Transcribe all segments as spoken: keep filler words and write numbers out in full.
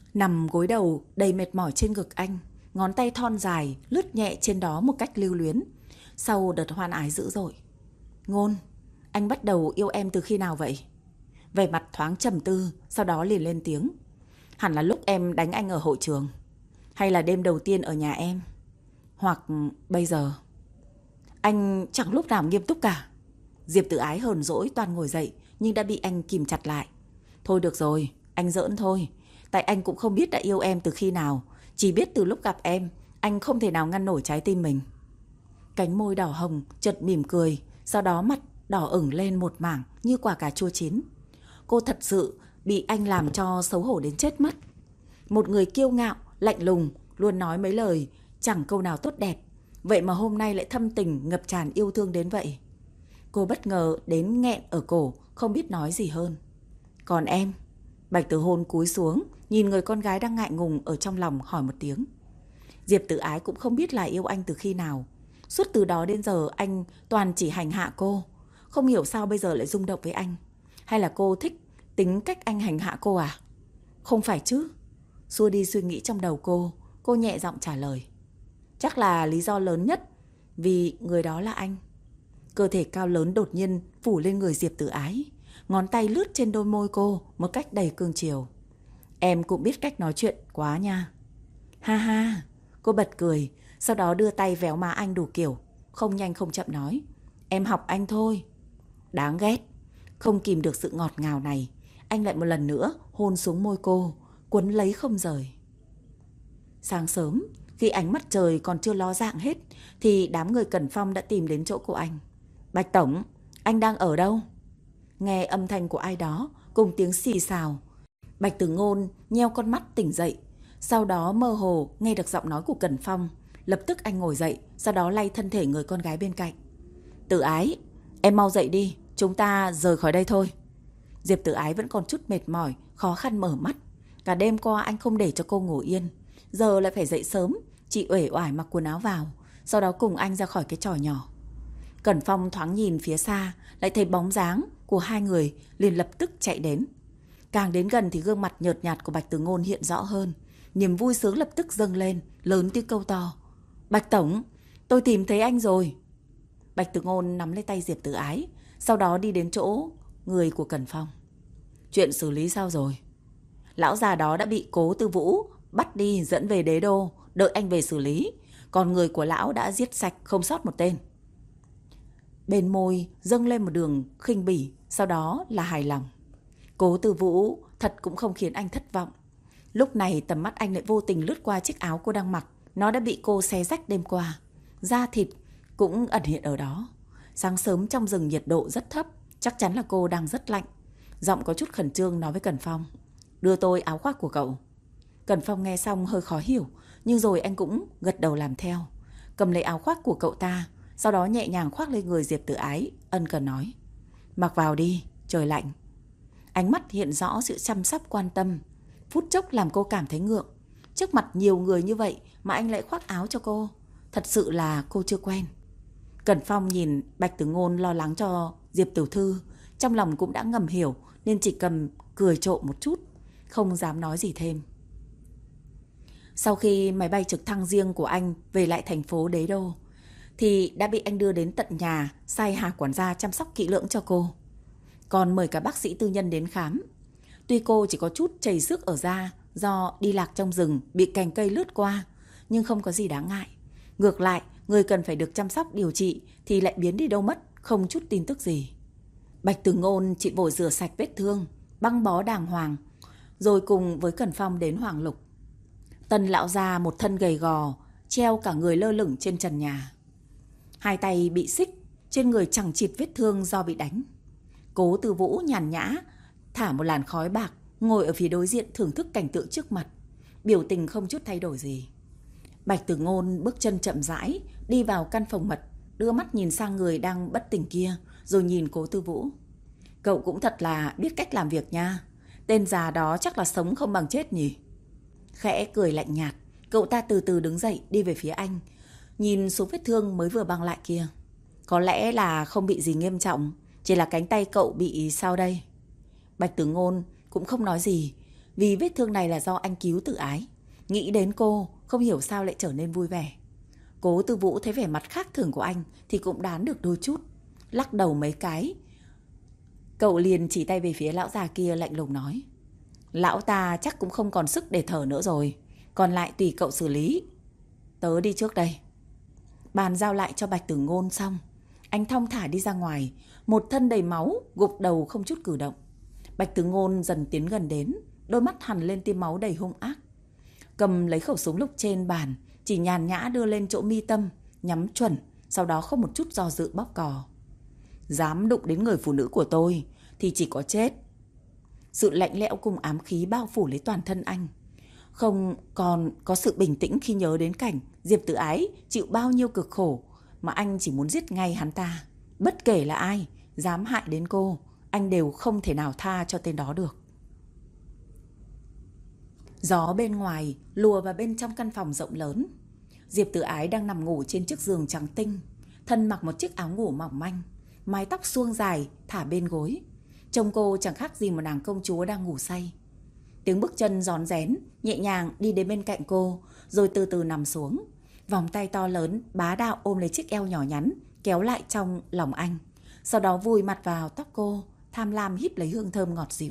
Nằm gối đầu đầy mệt mỏi trên ngực anh, ngón tay thon dài lướt nhẹ trên đó một cách lưu luyến. Sau đợt hoan ái dữ dội. Ngôn, anh bắt đầu yêu em từ khi nào vậy? Vẻ mặt thoáng trầm tư, sau đó liền lên tiếng. Hẳn là lúc em đánh anh ở hội trường. Hay là đêm đầu tiên ở nhà em. Hoặc bây giờ. Anh chẳng lúc nào nghiêm túc cả. Diệp Tử Ái hờn dỗi toàn ngồi dậy, nhưng đã bị anh kìm chặt lại. Thôi được rồi, anh giỡn thôi. Tại anh cũng không biết đã yêu em từ khi nào. Chỉ biết từ lúc gặp em, anh không thể nào ngăn nổi trái tim mình. Cánh môi đỏ hồng chợt mỉm cười, sau đó mặt đỏ ửng lên một mảng như quả cà chua chín. Cô thật sự bị anh làm cho xấu hổ đến chết mất. Một người kiêu ngạo, lạnh lùng, luôn nói mấy lời chẳng câu nào tốt đẹp. Vậy mà hôm nay lại thâm tình ngập tràn yêu thương đến vậy. Cô bất ngờ đến nghẹn ở cổ, không biết nói gì hơn. Còn em? Bạch Tử Hôn cúi xuống, nhìn người con gái đang ngại ngùng ở trong lòng hỏi một tiếng. Diệp Tử Ái cũng không biết là yêu anh từ khi nào. Suốt từ đó đến giờ anh toàn chỉ hành hạ cô. Không hiểu sao bây giờ lại rung động với anh. Hay là cô thích tính cách anh hành hạ cô à? Không phải chứ. Xua đi suy nghĩ trong đầu cô, cô nhẹ giọng trả lời. Chắc là lý do lớn nhất vì người đó là anh. Cơ thể cao lớn đột nhiên phủ lên người Diệp Tử Ái. Ngón tay lướt trên đôi môi cô một cách đầy cương chiều. Em cũng biết cách nói chuyện quá nha. Ha ha. Cô bật cười, sau đó đưa tay véo má anh đủ kiểu, không nhanh không chậm nói. Em học anh thôi. Đáng ghét. Không kìm được sự ngọt ngào này, anh lại một lần nữa hôn xuống môi cô, quấn lấy không rời. Sáng sớm, khi ánh mặt trời còn chưa ló dạng hết, thì đám người Cẩn Phong đã tìm đến chỗ của anh. Bạch Tổng, anh đang ở đâu? Nghe âm thanh của ai đó cùng tiếng xì xào, Bạch Tử Ngôn nheo con mắt tỉnh dậy. Sau đó mơ hồ nghe được giọng nói của Cẩn Phong. Lập tức anh ngồi dậy, sau đó lay thân thể người con gái bên cạnh. Tử Ái, em mau dậy đi, chúng ta rời khỏi đây thôi. Diệp Tử Ái vẫn còn chút mệt mỏi, khó khăn mở mắt. Cả đêm qua anh không để cho cô ngủ yên, giờ lại phải dậy sớm. Chị uể oải mặc quần áo vào, sau đó cùng anh ra khỏi cái tròi nhỏ. Cẩn Phong thoáng nhìn phía xa, lại thấy bóng dáng của hai người, liền lập tức chạy đến. Càng đến gần thì gương mặt nhợt nhạt của Bạch Tử Ngôn hiện rõ hơn. Niềm vui sướng lập tức dâng lên, lớn tiếng câu to. Bạch Tổng, tôi tìm thấy anh rồi. Bạch Tử Ngôn nắm lấy tay Diệp Tử Ái, sau đó đi đến chỗ người của Cẩn Phong. Chuyện xử lý sao rồi? Lão già đó đã bị Cố Tư Vũ bắt đi dẫn về đế đô, đợi anh về xử lý. Còn người của lão đã giết sạch không sót một tên. Bên môi dâng lên một đường khinh bỉ, sau đó là hài lòng. Cố Tư Vũ thật cũng không khiến anh thất vọng. Lúc này tầm mắt anh lại vô tình lướt qua chiếc áo cô đang mặc. Nó đã bị cô xé rách đêm qua. Da thịt cũng ẩn hiện ở đó. Sáng sớm trong rừng nhiệt độ rất thấp, chắc chắn là cô đang rất lạnh. Giọng có chút khẩn trương nói với Cẩn Phong. Đưa tôi áo khoác của cậu. Cẩn Phong nghe xong hơi khó hiểu, nhưng rồi anh cũng gật đầu làm theo. Cầm lấy áo khoác của cậu ta, sau đó nhẹ nhàng khoác lên người Diệp Tử Ái, ân cần nói. Mặc vào đi, trời lạnh. Ánh mắt hiện rõ sự chăm sóc quan tâm, phút chốc làm cô cảm thấy ngượng. Trước mặt nhiều người như vậy mà anh lại khoác áo cho cô. Thật sự là cô chưa quen. Cẩn Phong nhìn Bạch Tử Ngôn lo lắng cho Diệp Tiểu Thư, trong lòng cũng đã ngầm hiểu, nên chỉ cầm cười trộm một chút, không dám nói gì thêm. Sau khi máy bay trực thăng riêng của anh về lại thành phố Đế Đô, thì đã bị anh đưa đến tận nhà, sai Hà quản gia chăm sóc kỹ lưỡng cho cô. Còn mời cả bác sĩ tư nhân đến khám. Tuy cô chỉ có chút chảy xước ở da do đi lạc trong rừng, bị cành cây lướt qua, nhưng không có gì đáng ngại. Ngược lại, người cần phải được chăm sóc điều trị thì lại biến đi đâu mất, không chút tin tức gì. Bạch Tử Ngôn chị vội rửa sạch vết thương, băng bó đàng hoàng, rồi cùng với Cẩn Phong đến Hoàng Lục. Tần lão già một thân gầy gò, treo cả người lơ lửng trên trần nhà. Hai tay bị xích, trên người chằng chịt vết thương do bị đánh. Cố Tư Vũ nhàn nhã, thả một làn khói bạc, ngồi ở phía đối diện thưởng thức cảnh tượng trước mặt. Biểu tình không chút thay đổi gì. Bạch Tử Ngôn bước chân chậm rãi, đi vào căn phòng mật, đưa mắt nhìn sang người đang bất tỉnh kia, rồi nhìn Cố Tư Vũ. Cậu cũng thật là biết cách làm việc nha. Tên già đó chắc là sống không bằng chết nhỉ. Khẽ cười lạnh nhạt, cậu ta từ từ đứng dậy đi về phía anh, nhìn số vết thương mới vừa băng lại kia. Có lẽ là không bị gì nghiêm trọng, chỉ là cánh tay cậu bị sao đây. Bạch Tử Ngôn cũng không nói gì, Vì vết thương này là do anh cứu Tử Ái. Nghĩ đến cô, không hiểu sao lại trở nên vui vẻ. Cố Tư Vũ thấy vẻ mặt khác thường của anh thì cũng đoán được đôi chút. Lắc đầu mấy cái, cậu liền chỉ tay về phía lão già kia lạnh lùng nói: Lão ta chắc cũng không còn sức để thở nữa rồi, còn lại tùy cậu xử lý. Tớ đi trước đây. Bàn giao lại cho Bạch Tử Ngôn xong, anh thong thả đi ra ngoài, một thân đầy máu, gục đầu không chút cử động. Bạch Tử Ngôn dần tiến gần đến, đôi mắt hằn lên tia máu đầy hung ác. Cầm lấy khẩu súng lục trên bàn, chỉ nhàn nhã đưa lên chỗ mi tâm, nhắm chuẩn, sau đó không một chút do dự bóp cò. Dám đụng đến người phụ nữ của tôi thì chỉ có chết. Sự lạnh lẽo cùng ám khí bao phủ lấy toàn thân anh. Không còn có sự bình tĩnh khi nhớ đến cảnh Diệp Tử Ái chịu bao nhiêu cực khổ, mà anh chỉ muốn giết ngay hắn ta. Bất kể là ai dám hại đến cô, anh đều không thể nào tha cho tên đó được. Gió bên ngoài lùa vào bên trong căn phòng rộng lớn. Diệp Tử Ái đang nằm ngủ trên chiếc giường trắng tinh, thân mặc một chiếc áo ngủ mỏng manh, mái tóc suông dài thả bên gối. Trông cô chẳng khác gì một nàng công chúa đang ngủ say. Tiếng bước chân rón rén nhẹ nhàng đi đến bên cạnh cô, rồi từ từ nằm xuống. Vòng tay to lớn bá đạo ôm lấy chiếc eo nhỏ nhắn, kéo lại trong lòng anh. Sau đó vùi mặt vào tóc cô, tham lam hít lấy hương thơm ngọt dịu.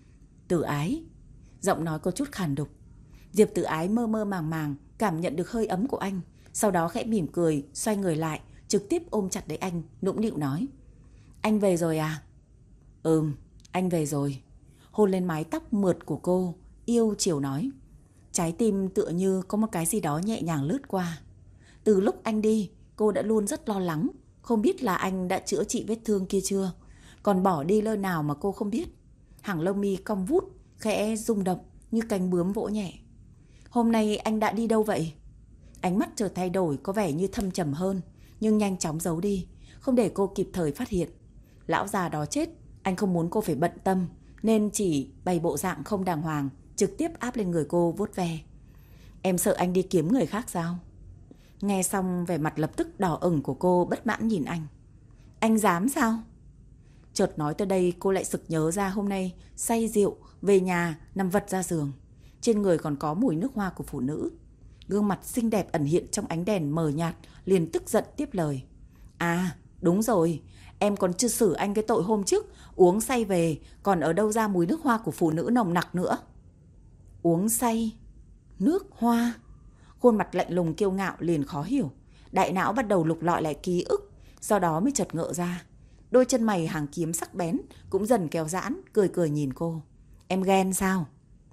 Tử Ái. Giọng nói có chút khàn đục. Diệp Tử Ái mơ mơ màng màng cảm nhận được hơi ấm của anh, sau đó khẽ mỉm cười, xoay người lại, trực tiếp ôm chặt lấy anh, nũng nịu nói: Anh về rồi à? Ừm, anh về rồi. Hôn lên mái tóc mượt của cô, yêu chiều nói. Trái tim tựa như có một cái gì đó nhẹ nhàng lướt qua. Từ lúc anh đi, cô đã luôn rất lo lắng, không biết là anh đã chữa trị vết thương kia chưa, còn bỏ đi nơi nào mà cô không biết. Hàng lông mi cong vút, khẽ rung động như cánh bướm vỗ nhẹ. Hôm nay anh đã đi đâu vậy? Ánh mắt chợt thay đổi, có vẻ như thâm trầm hơn, nhưng nhanh chóng giấu đi, không để cô kịp thời phát hiện. Lão già đó chết, anh không muốn cô phải bận tâm, nên chỉ bày bộ dạng không đàng hoàng, trực tiếp áp lên người cô vuốt ve. Em sợ anh đi kiếm người khác sao? Nghe xong vẻ mặt lập tức đỏ ửng của cô bất mãn nhìn anh. Anh dám sao? Chợt nói tới đây cô lại sực nhớ ra hôm nay say rượu, về nhà nằm vật ra giường. Trên người còn có mùi nước hoa của phụ nữ. Gương mặt xinh đẹp ẩn hiện trong ánh đèn mờ nhạt, liền tức giận tiếp lời. À, đúng rồi, em còn chưa xử anh cái tội hôm trước uống say về, còn ở đâu ra mùi nước hoa của phụ nữ nồng nặc nữa. Uống say? Nước hoa? Khuôn mặt lạnh lùng kiêu ngạo liền khó hiểu. Đại não bắt đầu lục lọi lại ký ức, sau đó mới chợt ngỡ ra. Đôi chân mày hàng kiếm sắc bén cũng dần kéo giãn, cười cười nhìn cô. Em ghen sao?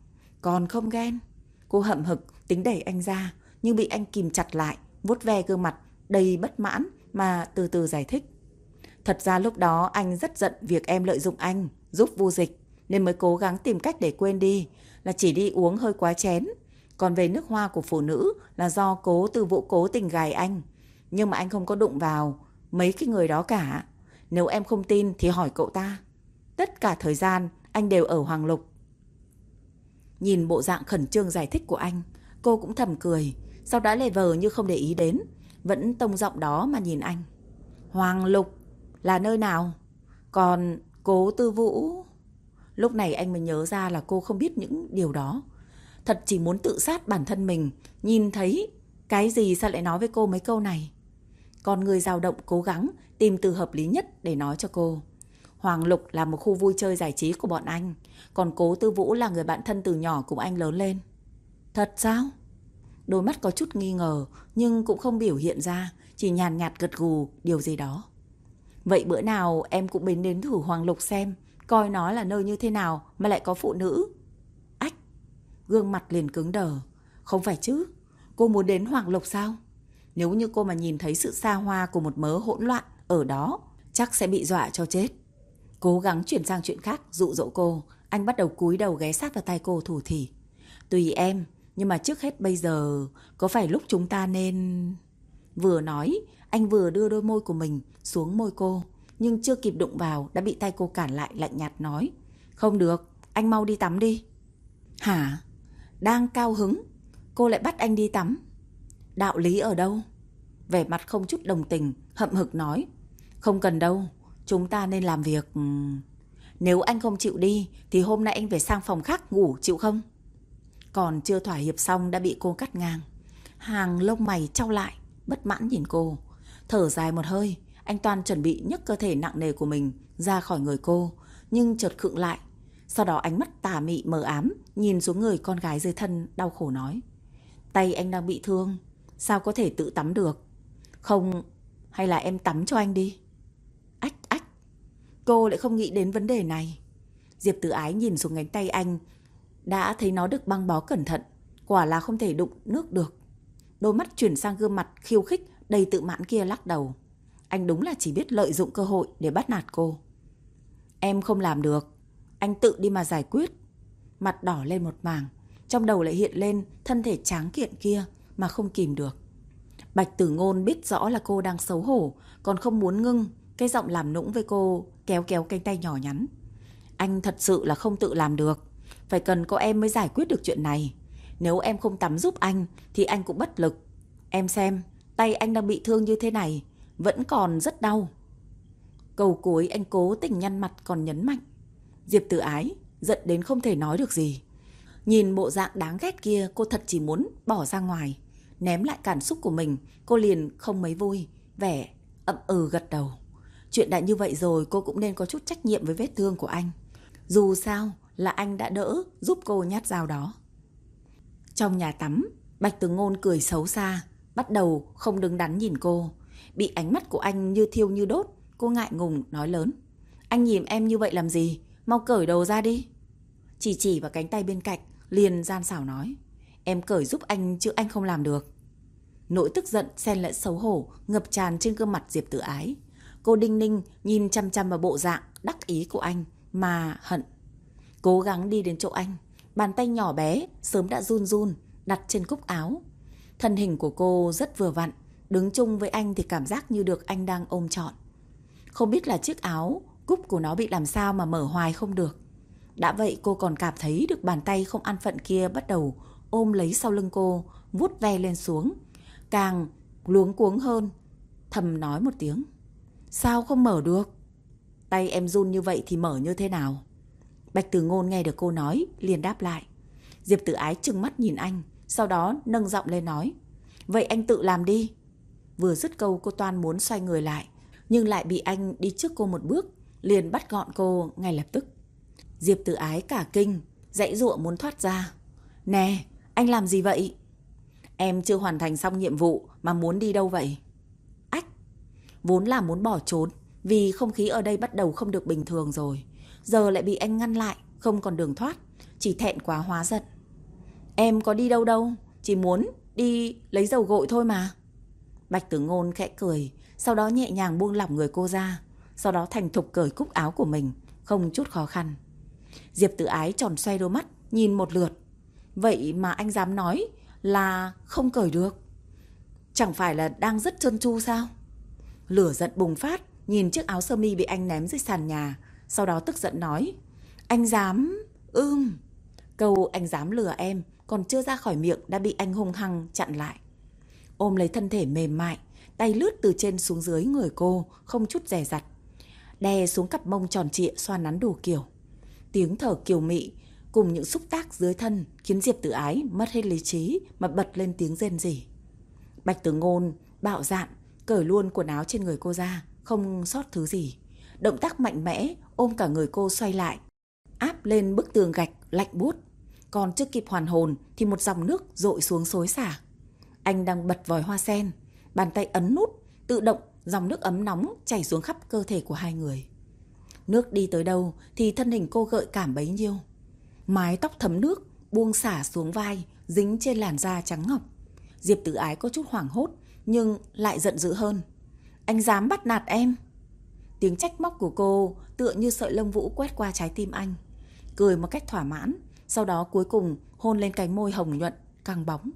Còn không ghen. Cô hậm hực tính đẩy anh ra, nhưng bị anh kìm chặt lại, vuốt ve gương mặt đầy bất mãn mà từ từ giải thích. Thật ra lúc đó anh rất giận việc em lợi dụng anh giúp Vu Dịch, nên mới cố gắng tìm cách để quên đi, là chỉ đi uống hơi quá chén. Còn về nước hoa của phụ nữ là do Cố Tư Vũ cố tình gài anh, nhưng mà anh không có đụng vào mấy cái người đó cả. Nếu em không tin thì hỏi cậu ta. Tất cả thời gian anh đều ở Hoàng Lục. Nhìn bộ dạng khẩn trương giải thích của anh, cô cũng thầm cười, sau đó lề vờ như không để ý đến, vẫn tông giọng đó mà nhìn anh. Hoàng Lục là nơi nào? Còn Cố Tư Vũ? Lúc này anh mới nhớ ra là cô không biết những điều đó. Thật chỉ muốn tự sát bản thân mình, nhìn thấy cái gì sao lại nói với cô mấy câu này. Con người dao động cố gắng tìm từ hợp lý nhất để nói cho cô. Hoàng Lục là một khu vui chơi giải trí của bọn anh, còn Cố Tư Vũ là người bạn thân từ nhỏ cùng anh lớn lên. Thật sao? Đôi mắt có chút nghi ngờ, nhưng cũng không biểu hiện ra, chỉ nhàn nhạt gật gù điều gì đó. Vậy bữa nào em cũng đến đến thử Hoàng Lục xem, coi nó là nơi như thế nào mà lại có phụ nữ. Ách, gương mặt liền cứng đờ. Không phải chứ, cô muốn đến Hoàng Lục sao? Nếu như cô mà nhìn thấy sự xa hoa của một mớ hỗn loạn ở đó, chắc sẽ bị dọa cho chết. Cố gắng chuyển sang chuyện khác dụ dỗ cô, anh bắt đầu cúi đầu ghé sát vào tai cô thủ thỉ. Tùy em, nhưng mà trước hết bây giờ có phải lúc chúng ta nên... Vừa nói, anh vừa đưa đôi môi của mình xuống môi cô, nhưng chưa kịp đụng vào đã bị tay cô cản lại, lạnh nhạt nói. Không được, anh mau đi tắm đi. Hả? Đang cao hứng, cô lại bắt anh đi tắm. Đạo lý ở đâu? Vẻ mặt không chút đồng tình, hậm hực nói. Không cần đâu, chúng ta nên làm việc. Nếu anh không chịu đi thì hôm nay anh phải sang phòng khác ngủ, chịu không? Còn chưa thỏa hiệp xong đã bị cô cắt ngang. Hàng lông mày chau lại, bất mãn nhìn cô. Thở dài một hơi, anh Toan chuẩn bị nhấc cơ thể nặng nề của mình ra khỏi người cô, nhưng chợt khựng lại. Sau đó ánh mắt tà mị mờ ám nhìn xuống người con gái dưới thân, đau khổ nói: Tay anh đang bị thương, sao có thể tự tắm được? Không, hay là em tắm cho anh đi? Ách ách, cô lại không nghĩ đến vấn đề này. Diệp Tử Ái nhìn xuống cánh tay anh, đã thấy nó được băng bó cẩn thận, quả là không thể đụng nước được. Đôi mắt chuyển sang gương mặt khiêu khích đầy tự mãn kia, lắc đầu. Anh đúng là chỉ biết lợi dụng cơ hội để bắt nạt cô. Em không làm được, anh tự đi mà giải quyết. Mặt đỏ lên một mảng, trong đầu lại hiện lên thân thể tráng kiện kia mà không kìm được. Bạch Tử Ngôn biết rõ là cô đang xấu hổ, còn không muốn ngưng, cái giọng làm nũng với cô, kéo kéo cánh tay nhỏ nhắn. Anh thật sự là không tự làm được, phải cần có em mới giải quyết được chuyện này. Nếu em không tắm giúp anh thì anh cũng bất lực. Em xem, tay anh đang bị thương như thế này, vẫn còn rất đau. Câu cuối anh cố tình nhăn mặt còn nhấn mạnh. Diệp Tử Ái giận đến không thể nói được gì. Nhìn bộ dạng đáng ghét kia, cô thật chỉ muốn bỏ ra ngoài. Ném lại cảm xúc của mình, cô liền không mấy vui, vẻ ậm ừ gật đầu. Chuyện đã như vậy rồi, cô cũng nên có chút trách nhiệm với vết thương của anh. Dù sao là anh đã đỡ giúp cô nhát dao đó. Trong nhà tắm, Bạch Tử Ngôn cười xấu xa, bắt đầu không đứng đắn nhìn cô. Bị ánh mắt của anh như thiêu như đốt, cô ngại ngùng nói lớn. Anh nhìn em như vậy làm gì? Mau cởi đồ ra đi. Chỉ chỉ vào cánh tay bên cạnh, liền gian xảo nói. Em cởi giúp anh chứ anh không làm được. Nỗi tức giận xen lẫn xấu hổ ngập tràn trên gương mặt Diệp Tử Ái. Cô đinh ninh nhìn chăm chăm vào bộ dạng đắc ý của anh mà hận. Cố gắng đi đến chỗ anh, bàn tay nhỏ bé sớm đã run run đặt trên cúc áo. Thân hình của cô rất vừa vặn, đứng chung với anh thì cảm giác như được anh đang ôm trọn. Không biết là chiếc áo cúc của nó bị làm sao mà mở hoài không được. Đã vậy cô còn cảm thấy được bàn tay không an phận kia bắt đầu ôm lấy sau lưng cô, vuốt ve lên xuống. Càng luống cuống hơn, thầm nói một tiếng. Sao không mở được? Tay em run như vậy thì mở như thế nào? Bạch Tử Ngôn nghe được cô nói, liền đáp lại. Diệp Tử Ái trừng mắt nhìn anh, sau đó nâng giọng lên nói. Vậy anh tự làm đi. Vừa dứt câu cô toan muốn xoay người lại, nhưng lại bị anh đi trước cô một bước, liền bắt gọn cô ngay lập tức. Diệp Tử Ái cả kinh, giãy giụa muốn thoát ra. Nè, anh làm gì vậy? Em chưa hoàn thành xong nhiệm vụ mà muốn đi đâu vậy? Ách, vốn là muốn bỏ trốn, vì không khí ở đây bắt đầu không được bình thường rồi. Giờ lại bị anh ngăn lại, không còn đường thoát, chỉ thẹn quá hóa giận. Em có đi đâu đâu, chỉ muốn đi lấy dầu gội thôi mà. Bạch Tử Ngôn khẽ cười, sau đó nhẹ nhàng buông lỏng người cô ra, sau đó thành thục cởi cúc áo của mình, không chút khó khăn. Diệp Tử Ái tròn xoay đôi mắt, nhìn một lượt. Vậy mà anh dám nói là không cởi được? Chẳng phải là đang rất trơn tru sao? Lửa giận bùng phát, nhìn chiếc áo sơ mi bị anh ném dưới sàn nhà, sau đó tức giận nói. Anh dám... Ưm... Câu anh dám lừa em còn chưa ra khỏi miệng đã bị anh hung hăng chặn lại. Ôm lấy thân thể mềm mại, tay lướt từ trên xuống dưới người cô, không chút dè dặt. Đè xuống cặp mông tròn trịa xoa nắn đủ kiểu. Tiếng thở kiều mị cùng những xúc tác dưới thân khiến Diệp Tử Ái mất hết lý trí mà bật lên tiếng rên rỉ. Bạch Tử Ngôn bạo dạn cởi luôn quần áo trên người cô ra, không sót thứ gì. Động tác mạnh mẽ ôm cả người cô xoay lại, áp lên bức tường gạch lạnh buốt. Còn chưa kịp hoàn hồn thì một dòng nước dội xuống xối xả. Anh đang bật vòi hoa sen, bàn tay ấn nút, tự động dòng nước ấm nóng chảy xuống khắp cơ thể của hai người. Nước đi tới đâu thì thân hình cô gợi cảm bấy nhiêu. Mái tóc thấm nước buông xả xuống vai, dính trên làn da trắng ngọc. Diệp Tử Ái có chút hoảng hốt, nhưng lại giận dữ hơn. Anh dám bắt nạt em? Tiếng trách móc của cô tựa như sợi lông vũ quét qua trái tim anh. Cười một cách thỏa mãn, sau đó cuối cùng hôn lên cánh môi hồng nhuận, căng bóng.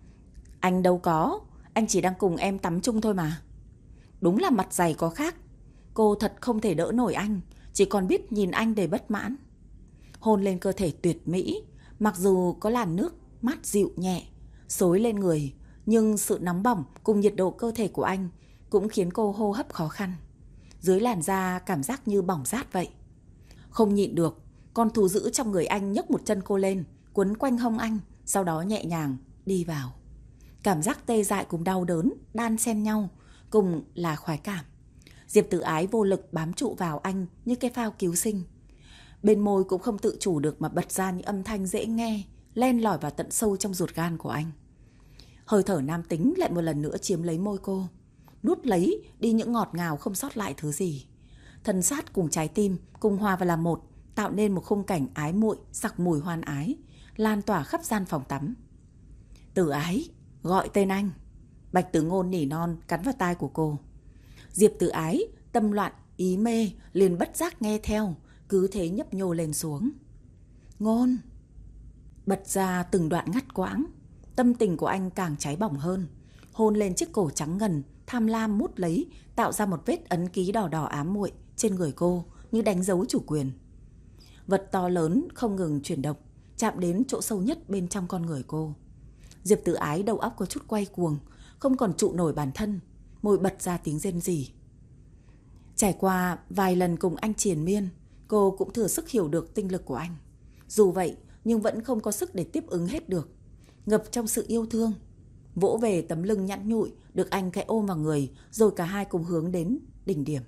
Anh đâu có, anh chỉ đang cùng em tắm chung thôi mà. Đúng là mặt dày có khác. Cô thật không thể đỡ nổi anh, chỉ còn biết nhìn anh đầy bất mãn. Hôn lên cơ thể tuyệt mỹ, mặc dù có làn nước mát dịu nhẹ xối lên người, nhưng sự nóng bỏng cùng nhiệt độ cơ thể của anh cũng khiến cô hô hấp khó khăn. Dưới làn da cảm giác như bỏng rát vậy. Không nhịn được, con thú dữ trong người anh nhấc một chân cô lên, quấn quanh hông anh, sau đó nhẹ nhàng đi vào. Cảm giác tê dại cùng đau đớn đan xen nhau, cùng là khoái cảm. Diệp Tử Ái vô lực bám trụ vào anh như cái phao cứu sinh. Bên môi cũng không tự chủ được mà bật ra những âm thanh dễ nghe, len lỏi vào tận sâu trong ruột gan của anh. Hơi thở nam tính lại một lần nữa chiếm lấy môi cô, nuốt lấy đi những ngọt ngào không sót lại thứ gì. Thân xác cùng trái tim cùng hòa vào làm một, tạo nên một khung cảnh ái muội, sặc mùi hoan ái, lan tỏa khắp gian phòng tắm. Tử Ái, gọi tên anh. Bạch Tử Ngôn nỉ non cắn vào tai của cô. Diệp Tử Ái tâm loạn ý mê liền bất giác nghe theo, cứ thế nhấp nhô lên xuống. Ngôn. Bật ra từng đoạn ngắt quãng, tâm tình của anh càng cháy bỏng hơn, hôn lên chiếc cổ trắng ngần, tham lam mút lấy, tạo ra một vết ấn ký đỏ đỏ ám muội trên người cô như đánh dấu chủ quyền. Vật to lớn không ngừng chuyển động, chạm đến chỗ sâu nhất bên trong con người cô. Diệp Tử Ái đầu óc có chút quay cuồng, không còn trụ nổi bản thân, môi bật ra tiếng rên rỉ. Trải qua vài lần cùng anh triền miên, cô cũng thừa sức hiểu được tinh lực của anh. Dù vậy nhưng vẫn không có sức để tiếp ứng hết được. Ngập trong sự yêu thương, vỗ về tấm lưng nhẵn nhụi được anh khẽ ôm vào người, rồi cả hai cùng hướng đến đỉnh điểm.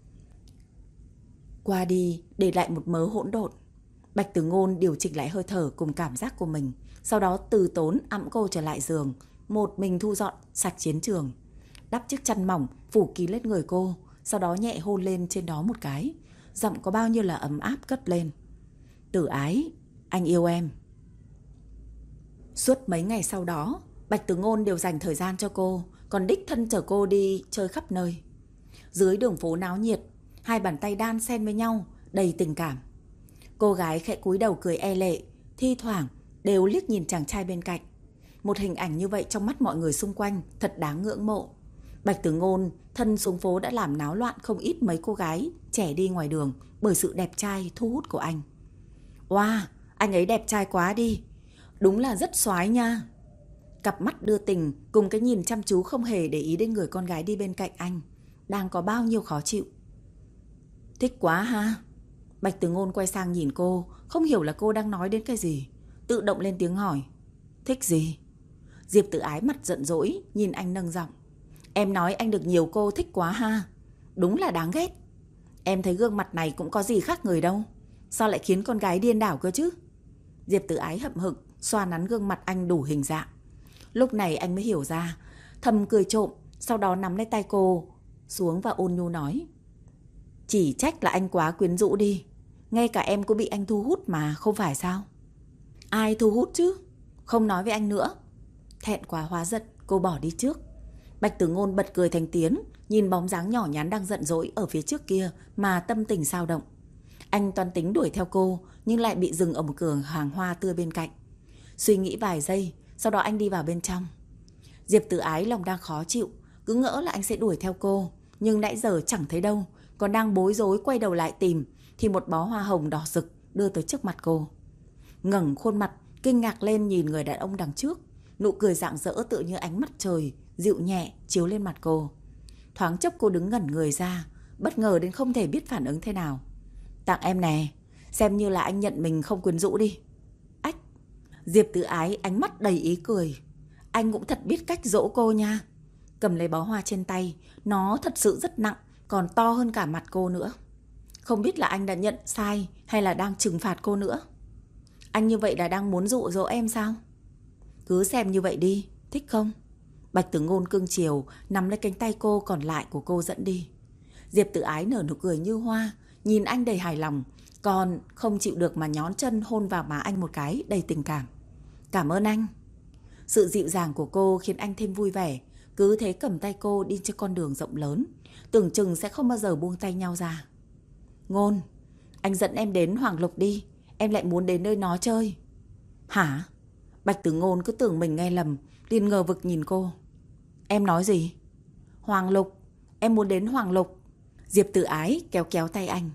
Qua đi để lại một mớ hỗn độn. Bạch Tử Ngôn điều chỉnh lại hơi thở cùng cảm giác của mình, sau đó từ tốn ẵm cô trở lại giường, một mình thu dọn sạch chiến trường, đắp chiếc chăn mỏng phủ kín lên người cô, sau đó nhẹ hôn lên trên đó một cái, giọng có bao nhiêu là ấm áp cất lên. Tử Ái, anh yêu em. Suốt mấy ngày sau đó, Bạch Tử Ngôn đều dành thời gian cho cô, còn đích thân chở cô đi chơi khắp nơi. Dưới đường phố náo nhiệt, hai bàn tay đan xen với nhau, đầy tình cảm. Cô gái khẽ cúi đầu cười e lệ, thi thoảng đều liếc nhìn chàng trai bên cạnh. Một hình ảnh như vậy trong mắt mọi người xung quanh thật đáng ngưỡng mộ. Bạch Tử Ngôn thân xuống phố đã làm náo loạn không ít mấy cô gái trẻ đi ngoài đường bởi sự đẹp trai thu hút của anh. Wow, anh ấy đẹp trai quá đi, đúng là rất xoái nha. Cặp mắt đưa tình cùng cái nhìn chăm chú không hề để ý đến người con gái đi bên cạnh anh đang có bao nhiêu khó chịu. Thích quá ha. Bạch Tử Ngôn quay sang nhìn cô, không hiểu là cô đang nói đến cái gì, tự động lên tiếng hỏi. Thích gì? Diệp Tử Ái mặt giận dỗi nhìn anh nâng giọng. Em nói anh được nhiều cô thích quá ha. Đúng là đáng ghét. Em thấy gương mặt này cũng có gì khác người đâu, sao lại khiến con gái điên đảo cơ chứ? Diệp Tử Ái hậm hực xoa nắn gương mặt anh đủ hình dạng. Lúc này anh mới hiểu ra, thầm cười trộm, sau đó nắm lấy tay cô xuống và ôn nhu nói. Chỉ trách là anh quá quyến rũ đi, ngay cả em cũng bị anh thu hút mà, không phải sao? Ai thu hút chứ? Không nói với anh nữa. Thẹn quá hóa giận, cô bỏ đi trước. Bạch Tử Ngôn bật cười thành tiếng, nhìn bóng dáng nhỏ nhắn đang giận dỗi ở phía trước kia mà tâm tình dao động. Anh toan tính đuổi theo cô, nhưng lại bị dừng ở một cửa hàng hoa tươi bên cạnh. Suy nghĩ vài giây, sau đó anh đi vào bên trong. Diệp Tử Ái lòng đang khó chịu, cứ ngỡ là anh sẽ đuổi theo cô, nhưng nãy giờ chẳng thấy đâu, còn đang bối rối quay đầu lại tìm, thì một bó hoa hồng đỏ rực đưa tới trước mặt cô. Ngẩng khuôn mặt kinh ngạc lên nhìn người đàn ông đằng trước, nụ cười rạng rỡ tựa như ánh mặt trời dịu nhẹ chiếu lên mặt cô. Thoáng chốc cô đứng ngẩn người ra, bất ngờ đến không thể biết phản ứng thế nào. Tặng em nè, xem như là anh nhận mình không quyến rũ đi. Ách. Diệp Tử Ái ánh mắt đầy ý cười. Anh cũng thật biết cách dỗ cô nha. Cầm lấy bó hoa trên tay, nó thật sự rất nặng, còn to hơn cả mặt cô nữa. Không biết là anh đã nhận sai hay là đang trừng phạt cô nữa. Anh như vậy là đang muốn dụ dỗ em sao? Cứ xem như vậy đi, thích không? Bạch Tử Ngôn cưng chiều nắm lấy cánh tay cô còn lại của cô dẫn đi. Diệp Tử Ái nở nụ cười như hoa, nhìn anh đầy hài lòng, còn không chịu được mà nhón chân hôn vào má anh một cái đầy tình cảm. Cảm ơn anh. Sự dịu dàng của cô khiến anh thêm vui vẻ, cứ thế cầm tay cô đi trên con đường rộng lớn, tưởng chừng sẽ không bao giờ buông tay nhau ra. Ngôn, anh dẫn em đến Hoàng Lục đi, em lại muốn đến nơi nó chơi. Hả? Bạch Tử Ngôn cứ tưởng mình nghe lầm, liền ngờ vực nhìn cô. Em nói gì? Hoàng Lục, em muốn đến Hoàng Lục. Diệp Tử Ái kéo kéo tay anh.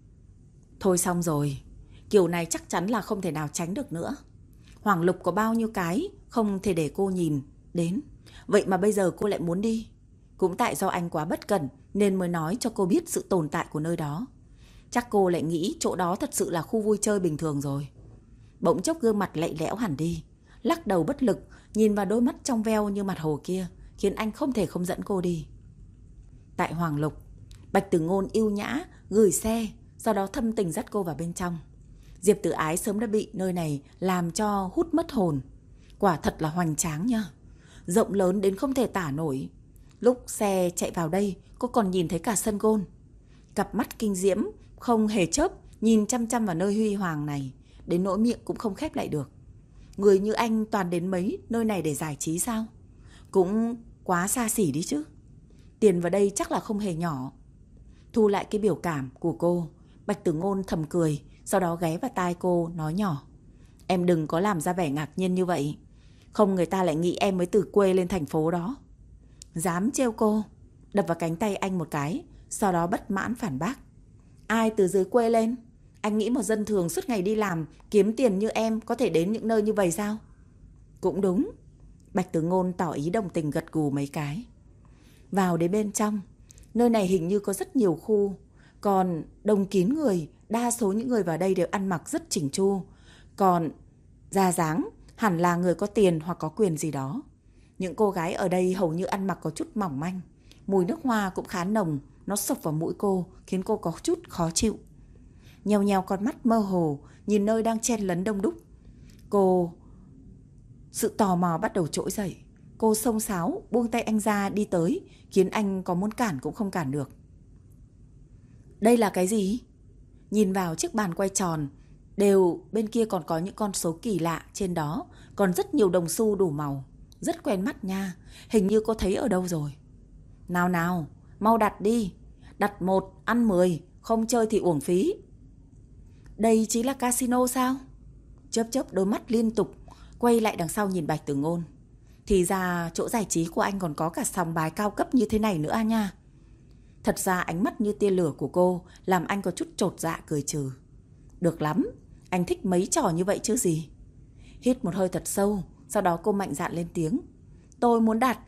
Thôi xong rồi, kiểu này chắc chắn là không thể nào tránh được nữa. Hoàng Lục có bao nhiêu cái không thể để cô nhìn đến, vậy mà bây giờ cô lại muốn đi. Cũng tại do anh quá bất cẩn nên mới nói cho cô biết sự tồn tại của nơi đó. Chắc cô lại nghĩ chỗ đó thật sự là khu vui chơi bình thường rồi. Bỗng chốc gương mặt lạnh lẽo hẳn đi, lắc đầu bất lực, nhìn vào đôi mắt trong veo như mặt hồ kia, khiến anh không thể không dẫn cô đi. Tại Hoàng Lục, Bạch Tử Ngôn yêu nhã gửi xe, sau đó thâm tình dắt cô vào bên trong. Diệp Tử Ái sớm đã bị nơi này làm cho hút mất hồn. Quả thật là hoành tráng nha, rộng lớn đến không thể tả nổi. Lúc xe chạy vào đây, cô còn nhìn thấy cả sân gôn. Cặp mắt kinh diễm không hề chớp nhìn chăm chăm vào nơi huy hoàng này, đến nỗi miệng cũng không khép lại được. Người như anh toàn đến mấy nơi này để giải trí sao? Cũng quá xa xỉ đi chứ. Tiền vào đây chắc là không hề nhỏ. Thu lại cái biểu cảm của cô, Bạch Tử Ngôn thầm cười, sau đó ghé vào tai cô nói nhỏ: Em đừng có làm ra vẻ ngạc nhiên như vậy, không người ta lại nghĩ em mới từ quê lên thành phố đó. Dám trêu cô, đập vào cánh tay anh một cái, sau đó bất mãn phản bác: Ai từ dưới quê lên? Anh nghĩ một dân thường suốt ngày đi làm kiếm tiền như em có thể đến những nơi như vậy sao? Cũng đúng. Bạch Tử Ngôn tỏ ý đồng tình gật gù mấy cái. Vào đến bên trong, nơi này hình như có rất nhiều khu, còn đông kín người. Đa số những người vào đây đều ăn mặc rất chỉnh chu, còn ra dáng hẳn là người có tiền hoặc có quyền gì đó. Những cô gái ở đây hầu như ăn mặc có chút mỏng manh, mùi nước hoa cũng khá nồng, nó xộc vào mũi cô khiến cô có chút khó chịu. Nheo nheo con mắt mơ hồ nhìn nơi đang chen lấn đông đúc. Cô Sự tò mò bắt đầu trỗi dậy. Cô xông xáo buông tay anh ra đi tới, khiến anh có muốn cản cũng không cản được. Đây là cái gì? Nhìn vào chiếc bàn quay tròn, đều bên kia còn có những con số kỳ lạ trên đó, còn rất nhiều đồng xu đủ màu. Rất quen mắt nha, hình như cô thấy ở đâu rồi. Nào nào, mau đặt đi. Đặt một, ăn mười, không chơi thì uổng phí. Đây chính là casino sao? Chớp chớp đôi mắt liên tục, quay lại đằng sau nhìn Bạch Tử Ngôn. Thì ra chỗ giải trí của anh còn có cả sòng bài cao cấp như thế này nữa à nha. Thật ra ánh mắt như tia lửa của cô làm anh có chút chột dạ cười trừ. Được lắm, anh thích mấy trò như vậy chứ gì. Hít một hơi thật sâu, sau đó cô mạnh dạn lên tiếng: Tôi muốn đặt.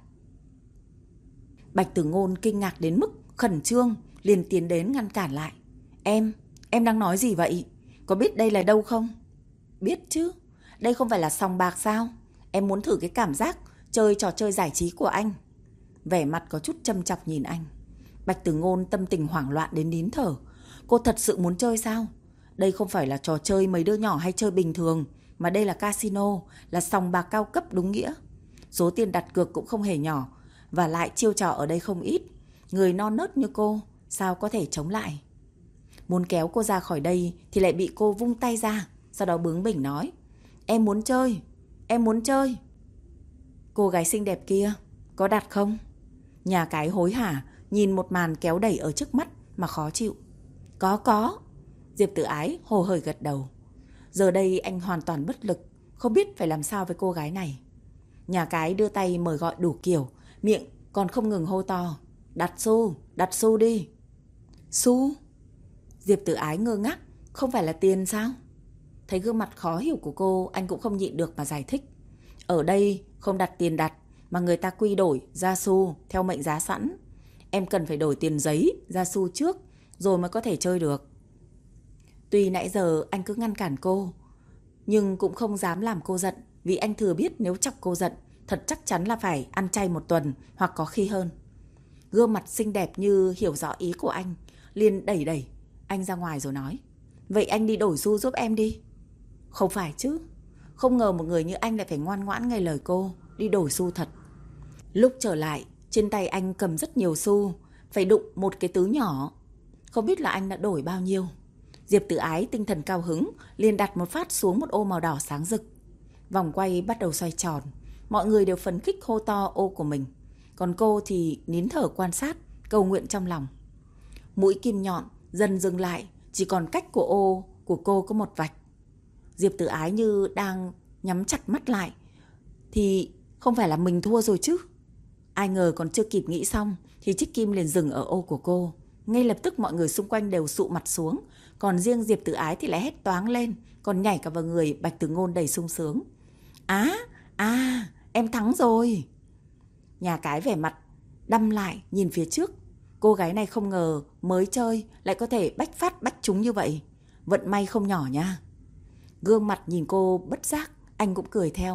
Bạch Tử Ngôn kinh ngạc đến mức khẩn trương, liền tiến đến ngăn cản lại. Em, em đang nói gì vậy? Có biết đây là đâu không? Biết chứ, đây không phải là sòng bạc sao? Em muốn thử cái cảm giác chơi trò chơi giải trí của anh. Vẻ mặt có chút châm chọc nhìn anh. Bạch Tử Ngôn tâm tình hoảng loạn đến nín thở. Cô thật sự muốn chơi sao? Đây không phải là trò chơi mấy đứa nhỏ hay chơi bình thường, mà đây là casino, là sòng bạc cao cấp đúng nghĩa. Số tiền đặt cược cũng không hề nhỏ, và lại chiêu trò ở đây không ít. Người non nớt như cô sao có thể chống lại? Muốn kéo cô ra khỏi đây thì lại bị cô vung tay ra, sau đó bướng bỉnh nói: Em muốn chơi, em muốn chơi. Cô gái xinh đẹp kia, có đặt không? Nhà cái hối hả nhìn một màn kéo đẩy ở trước mắt mà khó chịu. Có có. Diệp Tử Ái hồ hởi gật đầu. Giờ đây anh hoàn toàn bất lực, không biết phải làm sao với cô gái này. Nhà cái đưa tay mời gọi đủ kiểu, miệng còn không ngừng hô to: Đặt xu, đặt xu đi. Xu? Diệp Tử Ái ngơ ngác, không phải là tiền sao? Thấy gương mặt khó hiểu của cô, anh cũng không nhịn được mà giải thích. Ở đây không đặt tiền đặt, mà người ta quy đổi ra xu theo mệnh giá sẵn. Em cần phải đổi tiền giấy ra xu trước, rồi mới có thể chơi được. Tuy nãy giờ anh cứ ngăn cản cô, nhưng cũng không dám làm cô giận, vì anh thừa biết nếu chọc cô giận, thật chắc chắn là phải ăn chay một tuần hoặc có khi hơn. Gương mặt xinh đẹp như hiểu rõ ý của anh, liền đẩy đẩy anh ra ngoài rồi nói: Vậy anh đi đổi xu giúp em đi. Không phải chứ, không ngờ một người như anh lại phải ngoan ngoãn nghe lời cô, đi đổi xu thật. Lúc trở lại, trên tay anh cầm rất nhiều xu, phải đụng một cái túi nhỏ. Không biết là anh đã đổi bao nhiêu. Diệp Tử Ái tinh thần cao hứng, liền đặt một phát xuống một ô màu đỏ sáng rực. Vòng quay bắt đầu xoay tròn, mọi người đều phấn khích hô to ô của mình. Còn cô thì nín thở quan sát, cầu nguyện trong lòng. Mũi kim nhọn dần dừng lại, chỉ còn cách của ô của cô có một vạch. Diệp Tử Ái như đang nhắm chặt mắt lại. Thì không phải là mình thua rồi chứ? Ai ngờ còn chưa kịp nghĩ xong thì chiếc kim liền dừng ở ô của cô. Ngay lập tức mọi người xung quanh đều sụ mặt xuống, còn riêng Diệp Tử Ái thì lại hét toáng lên, còn nhảy cả vào người Bạch Tử Ngôn đầy sung sướng. Á, à, em thắng rồi. Nhà cái vẻ mặt đăm lại nhìn phía trước. Cô gái này không ngờ mới chơi lại có thể bách phát bách trúng như vậy. Vận may không nhỏ nha. Gương mặt nhìn cô bất giác, anh cũng cười theo.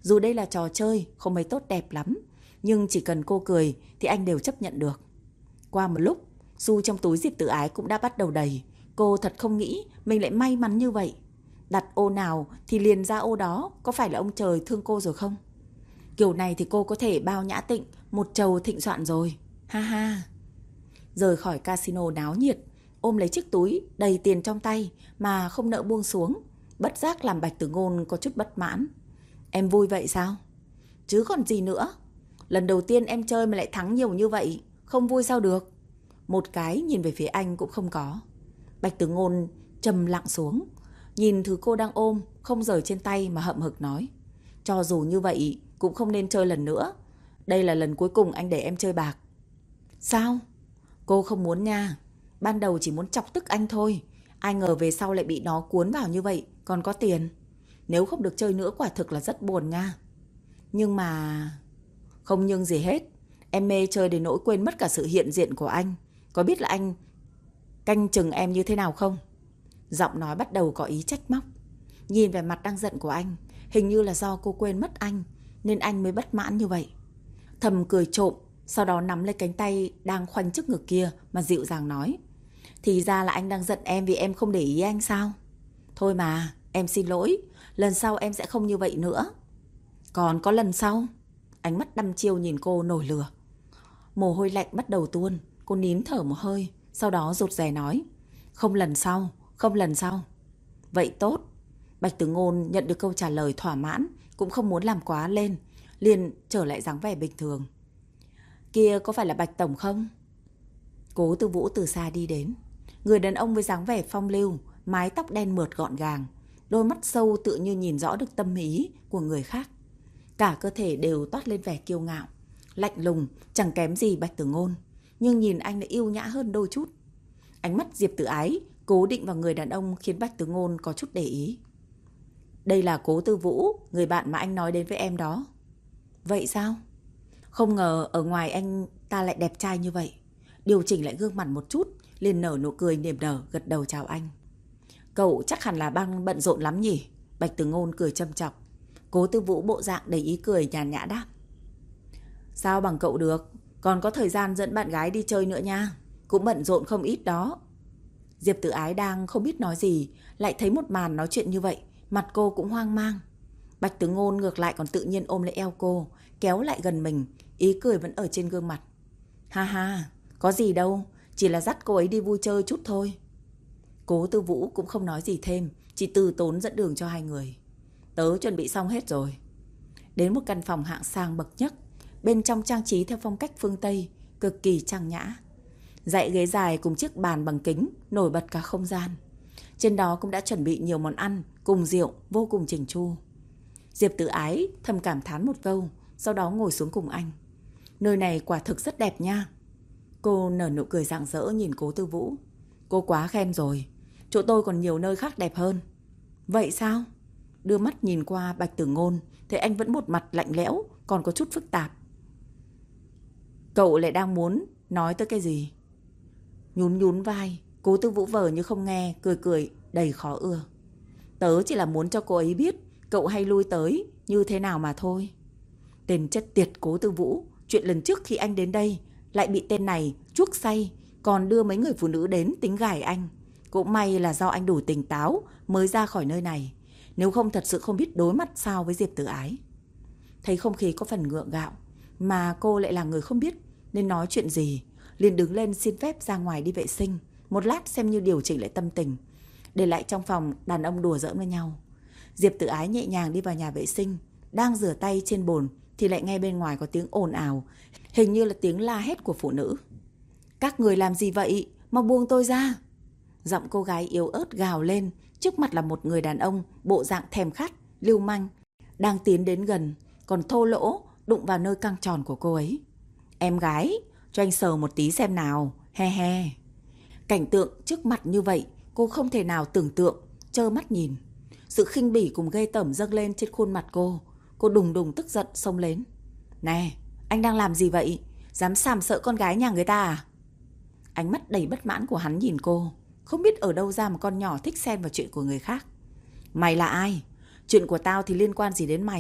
Dù đây là trò chơi không mấy tốt đẹp lắm, nhưng chỉ cần cô cười thì anh đều chấp nhận được. Qua một lúc, xu trong túi Diệp Tử Ái cũng đã bắt đầu đầy. Cô thật không nghĩ mình lại may mắn như vậy. Đặt ô nào thì liền ra ô đó, có phải là ông trời thương cô rồi không? Kiểu này thì cô có thể bao nhã tịnh một chầu thịnh soạn rồi. Ha ha. Rời khỏi casino náo nhiệt, ôm lấy chiếc túi đầy tiền trong tay mà không nỡ buông xuống, bất giác làm Bạch Tử Ngôn có chút bất mãn. Em vui vậy sao? Chứ còn gì nữa. Lần đầu tiên em chơi mà lại thắng nhiều như vậy, không vui sao được? Một cái nhìn về phía anh cũng không có. Bạch Tử Ngôn trầm lặng xuống, nhìn thứ cô đang ôm không rời trên tay mà hậm hực nói. Cho dù như vậy cũng không nên chơi lần nữa. Đây là lần cuối cùng anh để em chơi bạc. Sao? Cô không muốn nha. Ban đầu chỉ muốn chọc tức anh thôi. Ai ngờ về sau lại bị nó cuốn vào như vậy, còn có tiền. Nếu không được chơi nữa quả thực là rất buồn nha. Nhưng mà... Không nhưng gì hết. Em mê chơi đến nỗi quên mất cả sự hiện diện của anh. Có biết là anh canh chừng em như thế nào không? Giọng nói bắt đầu có ý trách móc. Nhìn về mặt đang giận của anh, hình như là do cô quên mất anh, nên anh mới bất mãn như vậy. Thầm cười trộm, sau đó nắm lấy cánh tay đang khoanh trước ngực kia mà dịu dàng nói. Thì ra là anh đang giận em vì em không để ý anh sao? Thôi mà, em xin lỗi. Lần sau em sẽ không như vậy nữa. Còn có lần sau? Ánh mắt đăm chiêu nhìn cô nổi lửa. Mồ hôi lạnh bắt đầu tuôn. Cô nín thở một hơi, sau đó rụt rè nói. Không lần sau, không lần sau. Vậy tốt. Bạch Tử Ngôn nhận được câu trả lời thỏa mãn, cũng không muốn làm quá lên, liền trở lại dáng vẻ bình thường. Kia có phải là Bạch Tổng không? Cố Tư Vũ từ xa đi đến. Người đàn ông với dáng vẻ phong lưu, mái tóc đen mượt gọn gàng, đôi mắt sâu tựa như nhìn rõ được tâm ý của người khác. Cả cơ thể đều toát lên vẻ kiêu ngạo, lạnh lùng, chẳng kém gì Bạch Tử Ngôn, nhưng nhìn anh lại yêu nhã hơn đôi chút. Ánh mắt Diệp Tử Ái cố định vào người đàn ông khiến Bạch Tử Ngôn có chút để ý. Đây là Cố Tư Vũ, người bạn mà anh nói đến với em đó. Vậy sao? Không ngờ ở ngoài anh ta lại đẹp trai như vậy. Điều chỉnh lại gương mặt một chút, liền nở nụ cười niềm nở, gật đầu chào anh. Cậu chắc hẳn là đang bận rộn lắm nhỉ? Bạch Tử Ngôn cười châm chọc. Cố Tư Vũ bộ dạng đầy ý cười nhàn nhã đáp. Sao bằng cậu được? Còn có thời gian dẫn bạn gái đi chơi nữa nha. Cũng bận rộn không ít đó. Diệp Tử Ái đang không biết nói gì, lại thấy một màn nói chuyện như vậy, mặt cô cũng hoang mang. Bạch Tử Ngôn ngược lại còn tự nhiên ôm lấy eo cô, kéo lại gần mình, ý cười vẫn ở trên gương mặt. Ha ha, có gì đâu, chỉ là dắt cô ấy đi vui chơi chút thôi. Cố Tư Vũ cũng không nói gì thêm, chỉ từ tốn dẫn đường cho hai người. Tớ chuẩn bị xong hết rồi. Đến một căn phòng hạng sang bậc nhất, bên trong trang trí theo phong cách phương Tây, cực kỳ trang nhã. Dãy ghế dài cùng chiếc bàn bằng kính nổi bật cả không gian. Trên đó cũng đã chuẩn bị nhiều món ăn cùng rượu vô cùng chỉnh chu. Diệp Tử Ái thầm cảm thán một câu, sau đó ngồi xuống cùng anh. Nơi này quả thực rất đẹp nha. Cô nở nụ cười rạng rỡ nhìn Cố Tư Vũ. Cô quá khen rồi, chỗ tôi còn nhiều nơi khác đẹp hơn. Vậy sao? Đưa mắt nhìn qua Bạch Tử Ngôn, thấy anh vẫn một mặt lạnh lẽo, còn có chút phức tạp. Cậu lại đang muốn nói tới cái gì? Nhún nhún vai, Cố Tư Vũ vờ như không nghe, cười cười đầy khó ưa. Tớ chỉ là muốn cho cô ấy biết cậu hay lui tới như thế nào mà thôi. Tên chất tiệt Cố Tư Vũ, chuyện lần trước khi anh đến đây lại bị tên này chuốc say, còn đưa mấy người phụ nữ đến tính gài anh. Cũng may là do anh đủ tỉnh táo mới ra khỏi nơi này, nếu không thật sự không biết đối mặt sao với Diệp Tử Ái. Thấy không khí có phần gượng gạo, mà cô lại là người không biết nên nói chuyện gì, liền đứng lên xin phép ra ngoài đi vệ sinh, một lát xem như điều chỉnh lại tâm tình. Để lại trong phòng đàn ông đùa giỡn với nhau. Diệp Tử Ái nhẹ nhàng đi vào nhà vệ sinh, đang rửa tay trên bồn thì lại nghe bên ngoài có tiếng ồn ào, hình như là tiếng la hét của phụ nữ. Các người làm gì vậy? Mau buông tôi ra! Giọng cô gái yếu ớt gào lên, trước mặt là một người đàn ông bộ dạng thèm khát, lưu manh, đang tiến đến gần, còn thô lỗ đụng vào nơi căng tròn của cô ấy. Em gái, cho anh sờ một tí xem nào, he he. Cảnh tượng trước mặt như vậy, cô không thể nào tưởng tượng, trơ mắt nhìn. Sự khinh bỉ cùng ghê tởm dâng lên trên khuôn mặt cô. Cô đùng đùng tức giận xông lên. Nè, anh đang làm gì vậy? Dám sàm sỡ con gái nhà người ta à? Ánh mắt đầy bất mãn của hắn nhìn cô, không biết ở đâu ra một con nhỏ thích xen vào chuyện của người khác. Mày là ai? Chuyện của tao thì liên quan gì đến mày?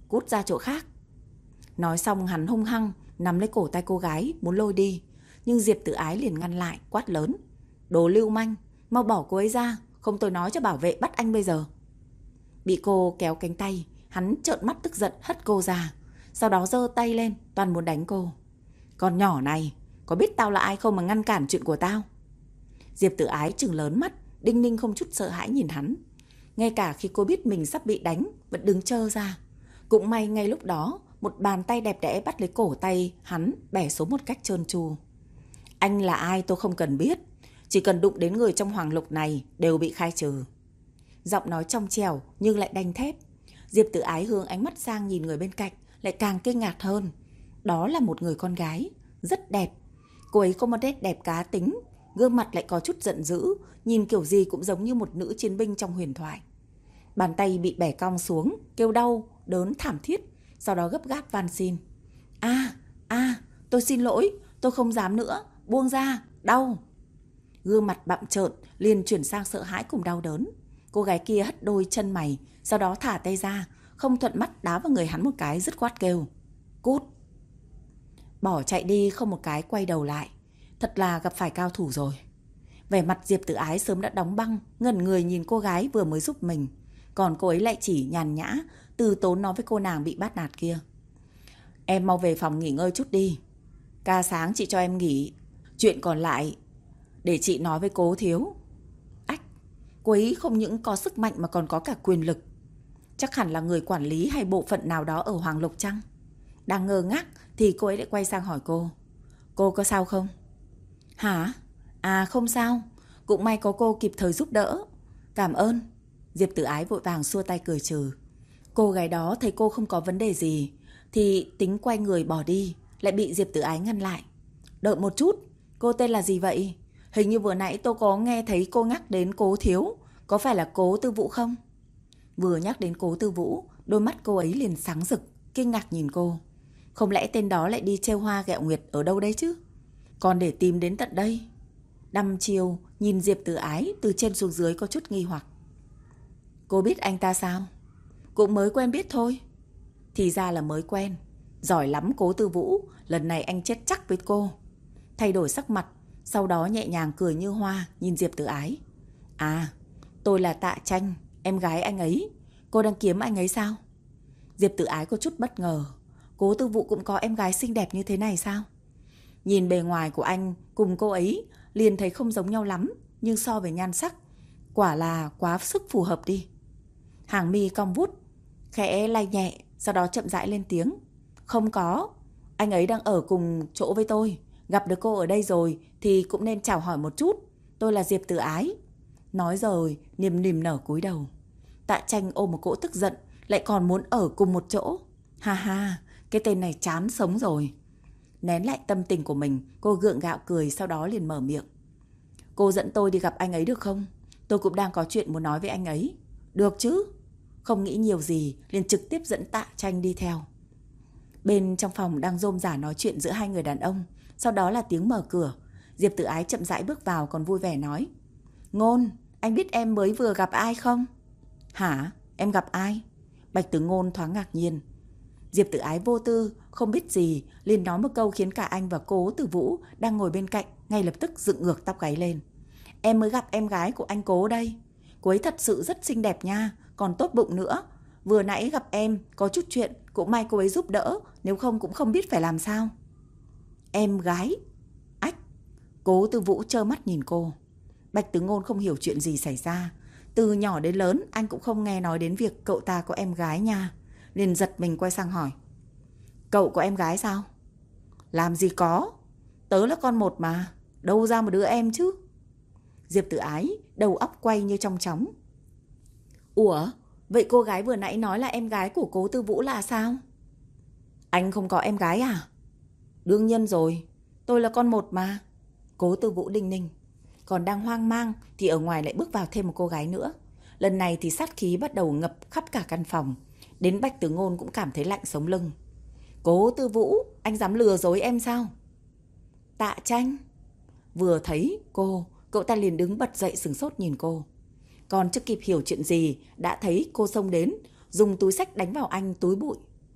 cút ra chỗ khác. Nói xong hắn hung hăng nắm lấy cổ tay cô gái muốn lôi đi, nhưng Diệp Tử Ái liền ngăn lại, quát lớn: Đồ lưu manh, mau bỏ cô ấy ra, không tôi nói cho bảo vệ bắt anh bây giờ. Bị cô kéo cánh tay, hắn trợn mắt tức giận hất cô ra, sau đó giơ tay lên toàn muốn đánh cô. Con nhỏ này, có biết tao là ai không mà ngăn cản chuyện của tao? Diệp Tử Ái trừng lớn mắt, đinh ninh không chút sợ hãi nhìn hắn. Ngay cả khi cô biết mình sắp bị đánh vẫn đứng trơ ra. Cũng may ngay lúc đó một bàn tay đẹp đẽ bắt lấy cổ tay hắn, bẻ xuống một cách trơn tru. Anh là ai tôi không cần biết, chỉ cần đụng đến người trong hoàng lục này đều bị khai trừ. Giọng nói trong trẻo nhưng lại đanh thép. Diệp Tử Ái hướng ánh mắt sang nhìn người bên cạnh, lại càng kinh ngạc hơn. Đó là một người con gái rất đẹp. Cô ấy có một nét đẹp cá tính, gương mặt lại có chút giận dữ, nhìn kiểu gì cũng giống như một nữ chiến binh trong huyền thoại. Bàn tay bị bẻ cong xuống, kêu đau, đớn thảm thiết, sau đó gấp gáp van xin. A, a, tôi xin lỗi, tôi không dám nữa, buông ra, đau. Gương mặt bặm trợn liền chuyển sang sợ hãi cùng đau đớn. Cô gái kia hất đôi chân mày, sau đó thả tay ra, không thuận mắt đá vào người hắn một cái, dứt khoát kêu: Cút! Bỏ chạy đi không một cái quay đầu lại. Thật là gặp phải cao thủ rồi. Vẻ mặt Diệp Tử Ái sớm đã đóng băng, ngẩn người nhìn cô gái vừa mới giúp mình. Còn cô ấy lại chỉ nhàn nhã, từ tốn nói với cô nàng bị bắt nạt kia: Em mau về phòng nghỉ ngơi chút đi. Ca sáng chị cho em nghỉ, chuyện còn lại để chị nói với cố thiếu. Ách, cô ấy không những có sức mạnh mà còn có cả quyền lực. Chắc hẳn là người quản lý hay bộ phận nào đó ở Hoàng Lục chăng? Đang ngơ ngác thì cô ấy lại quay sang hỏi cô: Cô có sao không? Hả? À không sao, cũng may có cô kịp thời giúp đỡ. Cảm ơn. Diệp Tử Ái vội vàng xua tay cười trừ. Cô gái đó thấy cô không có vấn đề gì thì tính quay người bỏ đi, lại bị Diệp Tử Ái ngăn lại. Đợi một chút, cô tên là gì vậy? Hình như vừa nãy tôi có nghe thấy cô nhắc đến Cố thiếu, có phải là Cố Tư Vũ không? Vừa nhắc đến Cố Tư Vũ, đôi mắt cô ấy liền sáng rực, kinh ngạc nhìn cô. Không lẽ tên đó lại đi trêu hoa ghẹo nguyệt ở đâu đấy chứ? Còn để tìm đến tận đây? Đăm chiêu nhìn Diệp Tử Ái từ trên xuống dưới có chút nghi hoặc. Cô biết anh ta sao? Cũng mới quen biết thôi. Thì ra là mới quen. Giỏi lắm Cố Tư Vũ, lần này anh chết chắc với cô. Thay đổi sắc mặt, sau đó nhẹ nhàng cười như hoa nhìn Diệp Tử Ái. À, tôi là Tạ Tranh, em gái anh ấy. Cô đang kiếm anh ấy sao? Diệp Tử Ái có chút bất ngờ. Cố Tư Vũ cũng có em gái xinh đẹp như thế này sao? Nhìn bề ngoài của anh cùng cô ấy liền thấy không giống nhau lắm, nhưng so với nhan sắc, quả là quá sức phù hợp đi. Hàng mi cong vút, khẽ lay nhẹ, sau đó chậm rãi lên tiếng. Không có, anh ấy đang ở cùng chỗ với tôi. Gặp được cô ở đây rồi thì cũng nên chào hỏi một chút. Tôi là Diệp Tử Ái. Nói rồi niềm nìm nở cúi đầu. Tạ Tranh ôm một cỗ tức giận, lại còn muốn ở cùng một chỗ. Ha ha, cái tên này chán sống rồi. Nén lại tâm tình của mình, cô gượng gạo cười, sau đó liền mở miệng. Cô dẫn tôi đi gặp anh ấy được không? Tôi cũng đang có chuyện muốn nói với anh ấy. Được chứ? Không nghĩ nhiều gì, liền trực tiếp dẫn Tạ Tranh đi theo. Bên trong phòng đang rôm rả nói chuyện giữa hai người đàn ông. Sau đó là tiếng mở cửa. Diệp Tử Ái chậm rãi bước vào còn vui vẻ nói. Ngôn, anh biết em mới vừa gặp ai không? Hả? Em gặp ai? Bạch Tử Ngôn thoáng ngạc nhiên. Diệp Tử Ái vô tư, không biết gì, liền nói một câu khiến cả anh và Cố Tử Vũ đang ngồi bên cạnh ngay lập tức dựng ngược tóc gáy lên. Em mới gặp em gái của anh Cố đây. Cô ấy thật sự rất xinh đẹp nha, còn tốt bụng nữa. Vừa nãy gặp em, có chút chuyện, cũng may cô ấy giúp đỡ, nếu không cũng không biết phải làm sao. Em gái? Ách! Cố Tư Vũ trơ mắt nhìn cô. Bạch Tử Ngôn không hiểu chuyện gì xảy ra. Từ nhỏ đến lớn, anh cũng không nghe nói đến việc cậu ta có em gái nha. Liền giật mình quay sang hỏi. Cậu có em gái sao? Làm gì có, tớ là con một mà, đâu ra một đứa em chứ. Diệp Tử Ái đầu óc quay như trong chóng. Ủa, vậy cô gái vừa nãy nói là em gái của Cố Tư Vũ là sao? Anh không có em gái à? Đương nhiên rồi, tôi là con một mà. Cố Tư Vũ đinh ninh. Còn đang hoang mang thì ở ngoài lại bước vào thêm một cô gái nữa. Lần này thì sát khí bắt đầu ngập khắp cả căn phòng. Đến Bạch Tử Ngôn cũng cảm thấy lạnh sống lưng. Cố Tư Vũ, anh dám lừa dối em sao? Tạ Tranh. Vừa thấy cô, cậu ta liền đứng bật dậy sửng sốt nhìn cô. Còn chưa kịp hiểu chuyện gì, đã thấy cô xông đến, dùng túi xách đánh vào anh túi bụi.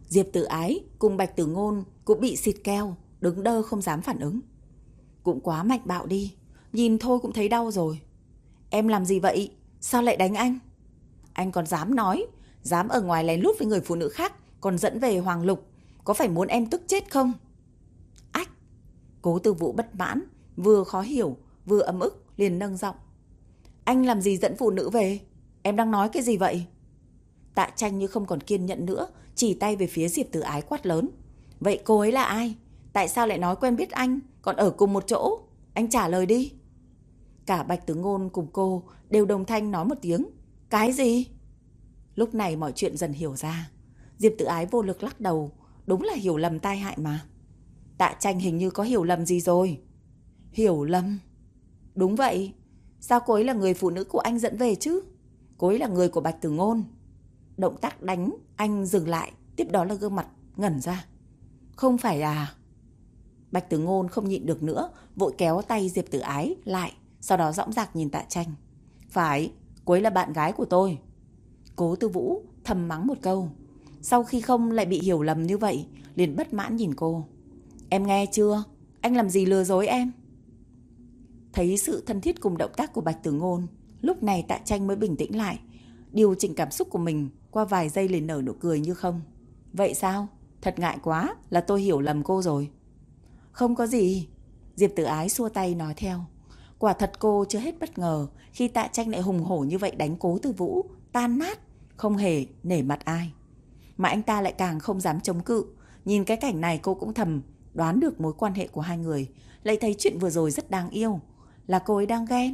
Diệp Tử Ái cùng Bạch Tử Ngôn cũng bị xịt keo, đứng đơ không dám phản ứng. Cũng quá mạnh bạo đi, nhìn thôi cũng thấy đau rồi. Em làm gì vậy? Sao lại đánh anh? Anh còn dám nói, dám ở ngoài lén lút với người phụ nữ khác, còn dẫn về Hoàng Lục, có phải muốn em tức chết không? Ách! Cố Tư Vũ bất mãn, vừa khó hiểu, vừa ấm ức, liền nâng giọng. Anh làm gì dẫn phụ nữ về? Em đang nói cái gì vậy? Tạ Tranh như không còn kiên nhẫn nữa, chỉ tay về phía Diệp Tử Ái quát lớn. Vậy cô ấy là ai? Tại sao lại nói quen biết anh, còn ở cùng một chỗ? Anh trả lời đi. Cả Bạch Tử Ngôn cùng cô đều đồng thanh nói một tiếng. Cái gì? Lúc này mọi chuyện dần hiểu ra. Diệp Tử Ái vô lực lắc đầu. Đúng là hiểu lầm tai hại mà. Tạ Tranh hình như có hiểu lầm gì rồi. Hiểu lầm? Đúng vậy. Sao cô ấy là người phụ nữ của anh dẫn về chứ? Cô ấy là người của Bạch Tử Ngôn. Động tác đánh anh dừng lại, tiếp đó là gương mặt ngẩn ra. Không phải à? Bạch Tử Ngôn không nhịn được nữa, vội kéo tay Diệp Tử Ái lại, sau đó dõng dạc nhìn Tạ Tranh. Phải, cô ấy là bạn gái của tôi. Cố Tư Vũ thầm mắng một câu. Sau khi không lại bị hiểu lầm như vậy, liền bất mãn nhìn cô. Em nghe chưa? Anh làm gì lừa dối em? Thấy sự thân thiết cùng động tác của Bạch Tử Ngôn, lúc này Tạ Tranh mới bình tĩnh lại, điều chỉnh cảm xúc của mình, qua vài giây liền nở nụ cười như không. Vậy sao? Thật ngại quá, là tôi hiểu lầm cô rồi. Không có gì. Diệp Tử Ái xua tay nói theo. Quả thật cô chưa hết bất ngờ khi Tạ Tranh lại hùng hổ như vậy đánh Cố Tư Vũ, tan nát, không hề nể mặt ai. Mà anh ta lại càng không dám chống cự. Nhìn cái cảnh này cô cũng thầm đoán được mối quan hệ của hai người, lại thấy chuyện vừa rồi rất đáng yêu, là cô ấy đang ghen.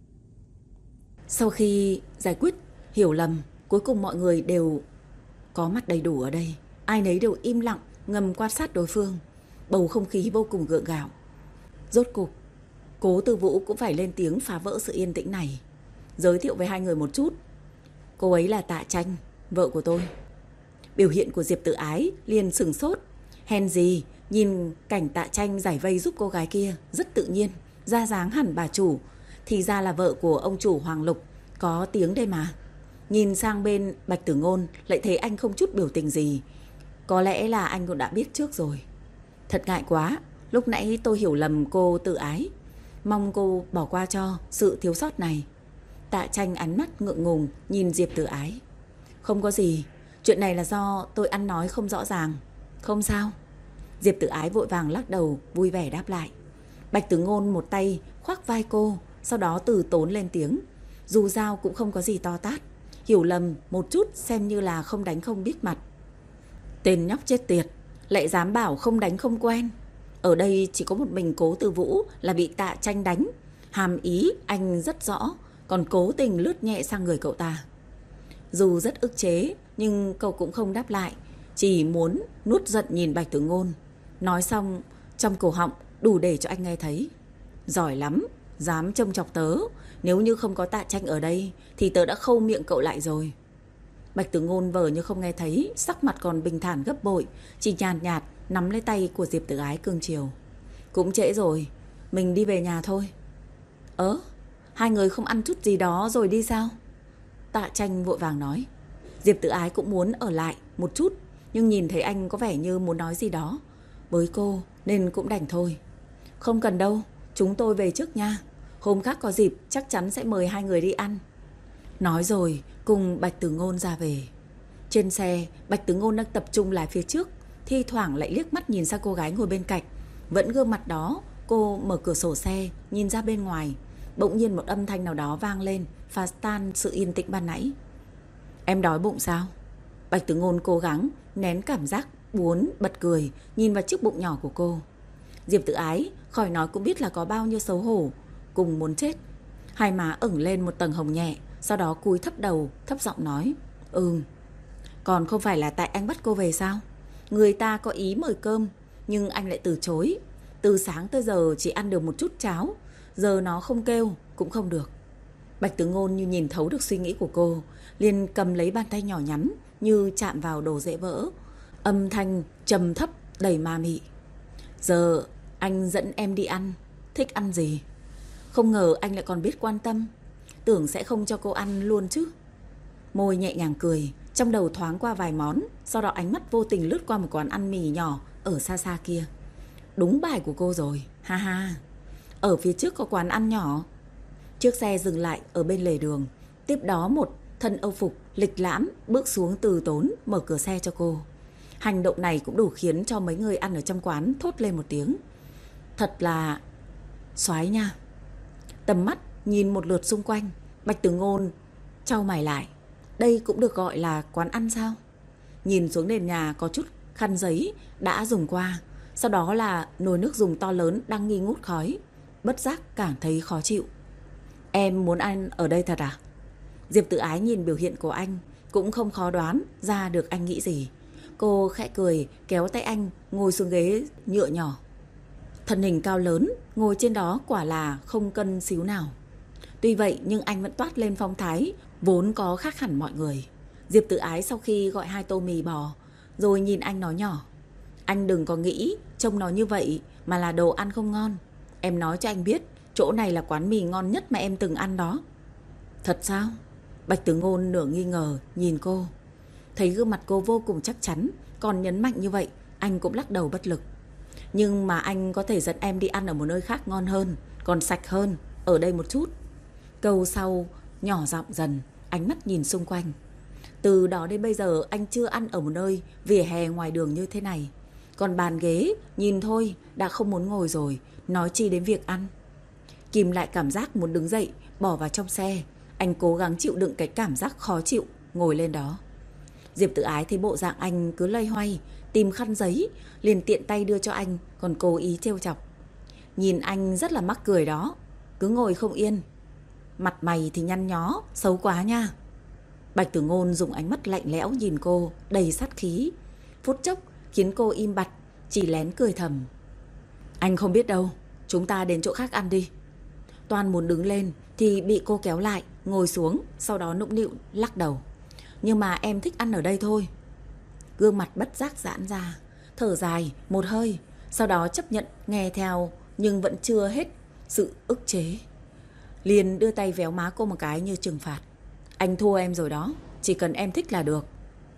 Sau khi giải quyết hiểu lầm, cuối cùng mọi người đều có mặt đầy đủ ở đây. Ai nấy đều im lặng, ngầm quan sát đối phương. Bầu không khí vô cùng gượng gạo. Rốt cục, Cố Tư Vũ cũng phải lên tiếng phá vỡ sự yên tĩnh này. Giới thiệu với hai người một chút. Cô ấy là Tạ Tranh, vợ của tôi. Biểu hiện của Diệp Tử Ái liền sửng sốt. Hèn gì, nhìn cảnh Tạ Tranh giải vây giúp cô gái kia rất tự nhiên, ra dáng hẳn bà chủ. Thì ra là vợ của ông chủ Hoàng Lục, có tiếng đây mà. Nhìn sang bên Bạch Tử Ngôn, lại thấy anh không chút biểu tình gì. Có lẽ là anh cũng đã biết trước rồi. Thật ngại quá, lúc nãy tôi hiểu lầm cô Tử Ái. Mong cô bỏ qua cho sự thiếu sót này. Tạ Tranh ánh mắt ngượng ngùng nhìn Diệp Tử Ái. Không có gì, chuyện này là do tôi ăn nói không rõ ràng. Không sao. Diệp Tử Ái vội vàng lắc đầu, vui vẻ đáp lại. Bạch Tử Ngôn một tay khoác vai cô, sau đó từ tốn lên tiếng. Dù sao cũng không có gì to tát, hiểu lầm một chút xem như là không đánh không biết mặt. Tên nhóc chết tiệt, lại dám bảo không đánh không quen. Ở đây chỉ có một mình Cố Tư Vũ là bị Tạ Tranh đánh. Hàm ý anh rất rõ, còn cố tình lướt nhẹ sang người cậu ta. Dù rất ức chế, nhưng cậu cũng không đáp lại, chỉ muốn nuốt giận nhìn Bạch Tử Ngôn. Nói xong, trong cổ họng đủ để cho anh nghe thấy. Giỏi lắm, dám trông chọc tớ. Nếu như không có Tạ Tranh ở đây thì tớ đã khâu miệng cậu lại rồi. Bạch Tử Ngôn vờ như không nghe thấy, sắc mặt còn bình thản gấp bội, chỉ nhàn nhạt, nhạt nắm lấy tay của Diệp Tử Ái cương chiều. Cũng trễ rồi, mình đi về nhà thôi. Ớ, hai người không ăn chút gì đó rồi đi sao? Tạ Tranh vội vàng nói. Diệp Tử Ái cũng muốn ở lại một chút, nhưng nhìn thấy anh có vẻ như muốn nói gì đó với cô nên cũng đành thôi. Không cần đâu, chúng tôi về trước nha. Hôm khác có dịp chắc chắn sẽ mời hai người đi ăn. Nói rồi cùng Bạch Tử Ngôn ra về. Trên xe, Bạch Tử Ngôn đang tập trung lái phía trước, thi thoảng lại liếc mắt nhìn sang cô gái ngồi bên cạnh. Vẫn gương mặt đó, cô mở cửa sổ xe nhìn ra bên ngoài. Bỗng nhiên một âm thanh nào đó vang lên, phá tan sự yên tĩnh ban nãy. Em đói bụng sao? Bạch Tử Ngôn cố gắng nén cảm giác buồn bật cười, nhìn vào chiếc bụng nhỏ của cô. Diệp Tử Ái khỏi nói cũng biết là có bao nhiêu xấu hổ, cùng muốn chết. Hai má ửng lên một tầng hồng nhẹ, sau đó cúi thấp đầu, thấp giọng nói. Ừm. Còn không phải là tại anh bắt cô về sao? Người ta có ý mời cơm, nhưng anh lại từ chối. Từ sáng tới giờ chỉ ăn được một chút cháo, giờ nó không kêu cũng không được. Bạch Tử Ngôn như nhìn thấu được suy nghĩ của cô, liền cầm lấy bàn tay nhỏ nhắn như chạm vào đồ dễ vỡ. Âm thanh trầm thấp đầy ma mị. Giờ anh dẫn em đi ăn, thích ăn gì? Không ngờ anh lại còn biết quan tâm, tưởng sẽ không cho cô ăn luôn chứ. Môi nhẹ nhàng cười, Trong đầu thoáng qua vài món, sau đó ánh mắt vô tình lướt qua một quán ăn mì nhỏ ở xa xa kia. Đúng bài của cô rồi, ha ha. Ở phía trước có quán ăn nhỏ. Chiếc xe dừng lại ở bên lề đường. Tiếp đó một thân âu phục lịch lãm bước xuống từ tốn, mở cửa xe cho cô. Hành động này cũng đủ khiến cho mấy người ăn ở trong quán thốt lên một tiếng. Thật là xoái nha. Tầm mắt nhìn một lượt xung quanh, Bạch Tử Ngôn chau mày lại. Đây cũng được gọi là quán ăn sao? Nhìn xuống nền nhà có chút khăn giấy đã dùng qua, sau đó là nồi nước dùng to lớn đang nghi ngút khói. Bất giác cảm thấy khó chịu. Em muốn ăn ở đây thật à? Diệp Tử Ái nhìn biểu hiện của anh cũng không khó đoán ra được anh nghĩ gì. Cô khẽ cười kéo tay anh ngồi xuống ghế nhựa nhỏ. Thân hình cao lớn ngồi trên đó quả là không cân xíu nào. Tuy vậy nhưng anh vẫn toát lên phong thái vốn có khác hẳn mọi người. Diệp Tử Ái sau khi gọi hai tô mì bò rồi nhìn anh nói nhỏ. Anh đừng có nghĩ trông nó như vậy mà là đồ ăn không ngon. Em nói cho anh biết, chỗ này là quán mì ngon nhất mà em từng ăn đó. Thật sao? Bạch Tử Ngôn nửa nghi ngờ nhìn cô. Thấy gương mặt cô vô cùng chắc chắn, còn nhấn mạnh như vậy, anh cũng lắc đầu bất lực. Nhưng mà anh có thể dẫn em đi ăn ở một nơi khác ngon hơn, còn sạch hơn, ở đây một chút. Câu sau nhỏ giọng dần, ánh mắt nhìn xung quanh. Từ đó đến bây giờ anh chưa ăn ở một nơi vỉa hè ngoài đường như thế này. Còn bàn ghế, nhìn thôi đã không muốn ngồi rồi, nói chi đến việc ăn. Kìm lại cảm giác muốn đứng dậy, bỏ vào trong xe. Anh cố gắng chịu đựng cái cảm giác khó chịu, ngồi lên đó. Diệp Tử Ái thấy bộ dạng anh cứ loay hoay, tìm khăn giấy, liền tiện tay đưa cho anh, còn cố ý trêu chọc. Nhìn anh rất là mắc cười đó, cứ ngồi không yên. Mặt mày thì nhăn nhó, xấu quá nha. Bạch Tử Ngôn dùng ánh mắt lạnh lẽo nhìn cô, đầy sát khí. Phút chốc khiến cô im bặt, chỉ lén cười thầm. Anh không biết đâu, chúng ta đến chỗ khác ăn đi. Toan muốn đứng lên thì bị cô kéo lại, ngồi xuống, sau đó nũng nịu lắc đầu. Nhưng mà em thích ăn ở đây thôi. Gương mặt bất giác giãn ra, thở dài một hơi, sau đó chấp nhận nghe theo, nhưng vẫn chưa hết sự ức chế. Liền đưa tay véo má cô một cái như trừng phạt. Anh thua em rồi đó, chỉ cần em thích là được.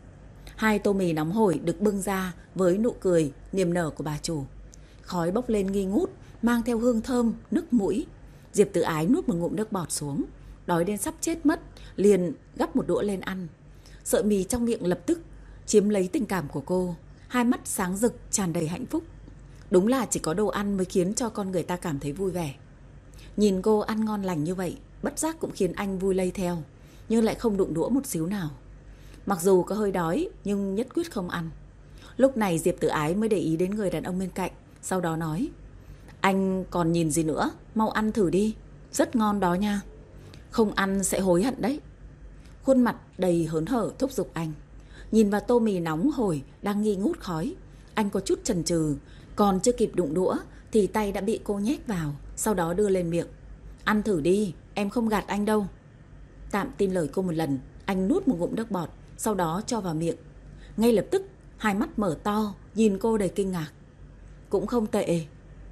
Hai tô mì nóng hổi được bưng ra với nụ cười niềm nở của bà chủ. Khói bốc lên nghi ngút, mang theo hương thơm, nức mũi. Diệp Tử Ái nuốt một ngụm nước bọt xuống, đói đến sắp chết mất, liền gắp một đũa lên ăn. Sợi mì trong miệng lập tức chiếm lấy tình cảm của cô, hai mắt sáng rực tràn đầy hạnh phúc. Đúng là chỉ có đồ ăn mới khiến cho con người ta cảm thấy vui vẻ. Nhìn cô ăn ngon lành như vậy, bất giác cũng khiến anh vui lây theo, nhưng lại không đụng đũa một xíu nào. Mặc dù có hơi đói nhưng nhất quyết không ăn. Lúc này Diệp Tử Ái mới để ý đến người đàn ông bên cạnh, sau đó nói. Anh còn nhìn gì nữa, mau ăn thử đi, rất ngon đó nha. Không ăn sẽ hối hận đấy. Khuôn mặt đầy hớn hở thúc giục anh. Nhìn vào tô mì nóng hổi đang nghi ngút khói, anh có chút chần chừ, còn chưa kịp đụng đũa thì tay đã bị cô nhét vào, sau đó đưa lên miệng. Ăn thử đi, em không gạt anh đâu. Tạm tin lời cô một lần, anh nuốt một ngụm nước bọt, sau đó cho vào miệng. Ngay lập tức hai mắt mở to, nhìn cô đầy kinh ngạc. Cũng không tệ.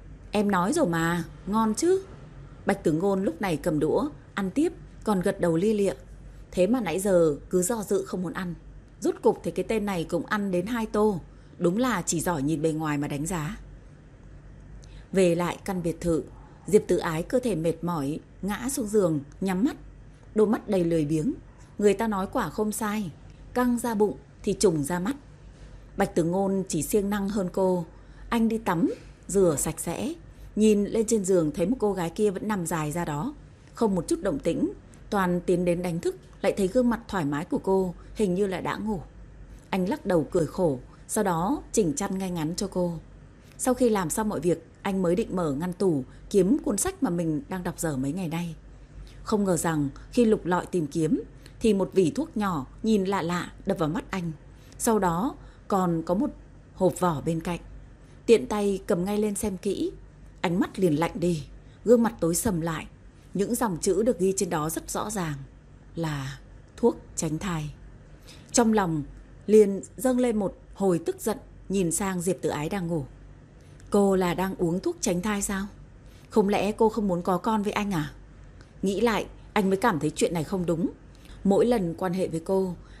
Em nói rồi mà, ngon chứ. Bạch Tử Ngôn lúc này cầm đũa, ăn tiếp, còn gật đầu lia lịa. Thế mà nãy giờ cứ do dự không muốn ăn. Rốt cục thì cái tên này cũng ăn đến hai tô. Đúng là chỉ giỏi nhìn bề ngoài mà đánh giá. Về lại căn biệt thự, Diệp Tử Ái cơ thể mệt mỏi, ngã xuống giường, nhắm mắt. Đôi mắt đầy lười biếng. Người ta nói quả không sai, căng ra bụng thì trùng ra mắt. Bạch Tử Ngôn chỉ siêng năng hơn cô. Anh đi tắm, rửa sạch sẽ. Nhìn lên trên giường thấy một cô gái kia vẫn nằm dài ra đó, không một chút động tĩnh. Toàn tiến đến đánh thức, lại thấy gương mặt thoải mái của cô hình như là đã ngủ. Anh lắc đầu cười khổ, sau đó chỉnh chăn ngay ngắn cho cô. Sau khi làm xong mọi việc, anh mới định mở ngăn tủ kiếm cuốn sách mà mình đang đọc dở mấy ngày nay. Không ngờ rằng khi lục lọi tìm kiếm thì một vỉ thuốc nhỏ nhìn lạ lạ đập vào mắt anh. Sau đó còn có một hộp vỏ bên cạnh. Tiện tay cầm ngay lên xem kỹ. Ánh mắt liền lạnh đi, gương mặt tối sầm lại. Những dòng chữ được ghi trên đó rất rõ ràng là thuốc tránh thai. Trong lòng liền dâng lên một hồi tức giận, nhìn sang Diệp Tử Ái đang ngủ. Cô là đang uống thuốc tránh thai sao? Không lẽ cô không muốn có con với anh à? Nghĩ lại, anh mới cảm thấy chuyện này không đúng. Mỗi lần quan hệ với cô,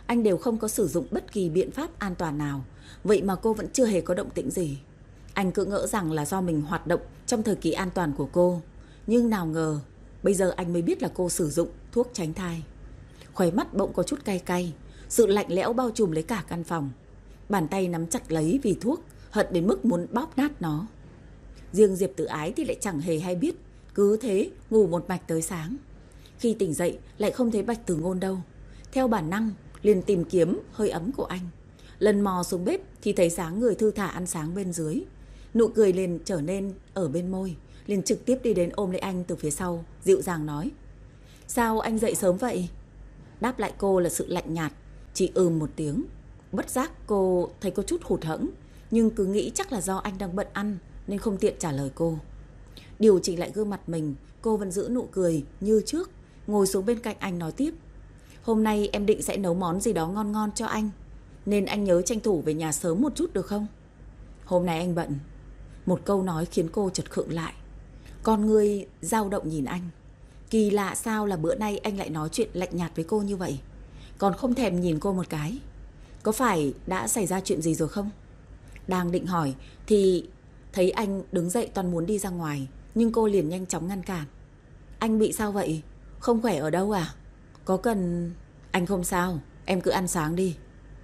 anh đều không có sử dụng bất kỳ biện pháp an toàn nào. Vậy mà cô vẫn chưa hề có động tĩnh gì. Anh cứ ngỡ rằng là do mình hoạt động trong thời kỳ an toàn của cô. Nhưng nào ngờ, bây giờ anh mới biết là cô sử dụng thuốc tránh thai. Khóe mắt bỗng có chút cay cay. Sự lạnh lẽo bao trùm lấy cả căn phòng. Bàn tay nắm chặt lấy vì thuốc, hận đến mức muốn bóp nát nó. Riêng Diệp Tử Ái thì lại chẳng hề hay biết. Cứ thế ngủ một mạch tới sáng. Khi tỉnh dậy lại không thấy Bạch Tử Ngôn đâu. Theo bản năng liền tìm kiếm hơi ấm của anh. Lần mò xuống bếp thì thấy dáng người thư thả ăn sáng bên dưới. Nụ cười liền trở nên ở bên môi. Liền trực tiếp đi đến ôm lấy anh từ phía sau, dịu dàng nói: sao anh dậy sớm vậy? Đáp lại cô là sự lạnh nhạt, chỉ ừm một tiếng. Bất giác cô thấy có chút hụt hẫng, nhưng cứ nghĩ chắc là do anh đang bận ăn nên không tiện trả lời cô. Điều chỉnh lại gương mặt mình, cô vẫn giữ nụ cười như trước, ngồi xuống bên cạnh anh nói tiếp: hôm nay em định sẽ nấu món gì đó ngon ngon cho anh, nên anh nhớ tranh thủ về nhà sớm một chút được không? Hôm nay anh bận. Một câu nói khiến cô chợt khựng lại. Con người dao động nhìn anh. Kỳ lạ sao là bữa nay anh lại nói chuyện lạnh nhạt với cô như vậy, còn không thèm nhìn cô một cái. Có phải đã xảy ra chuyện gì rồi không? Đang định hỏi thì thấy anh đứng dậy toan muốn đi ra ngoài, nhưng cô liền nhanh chóng ngăn cản. Anh bị sao vậy? Không khỏe ở đâu à? Có cần... Anh không sao, em cứ ăn sáng đi.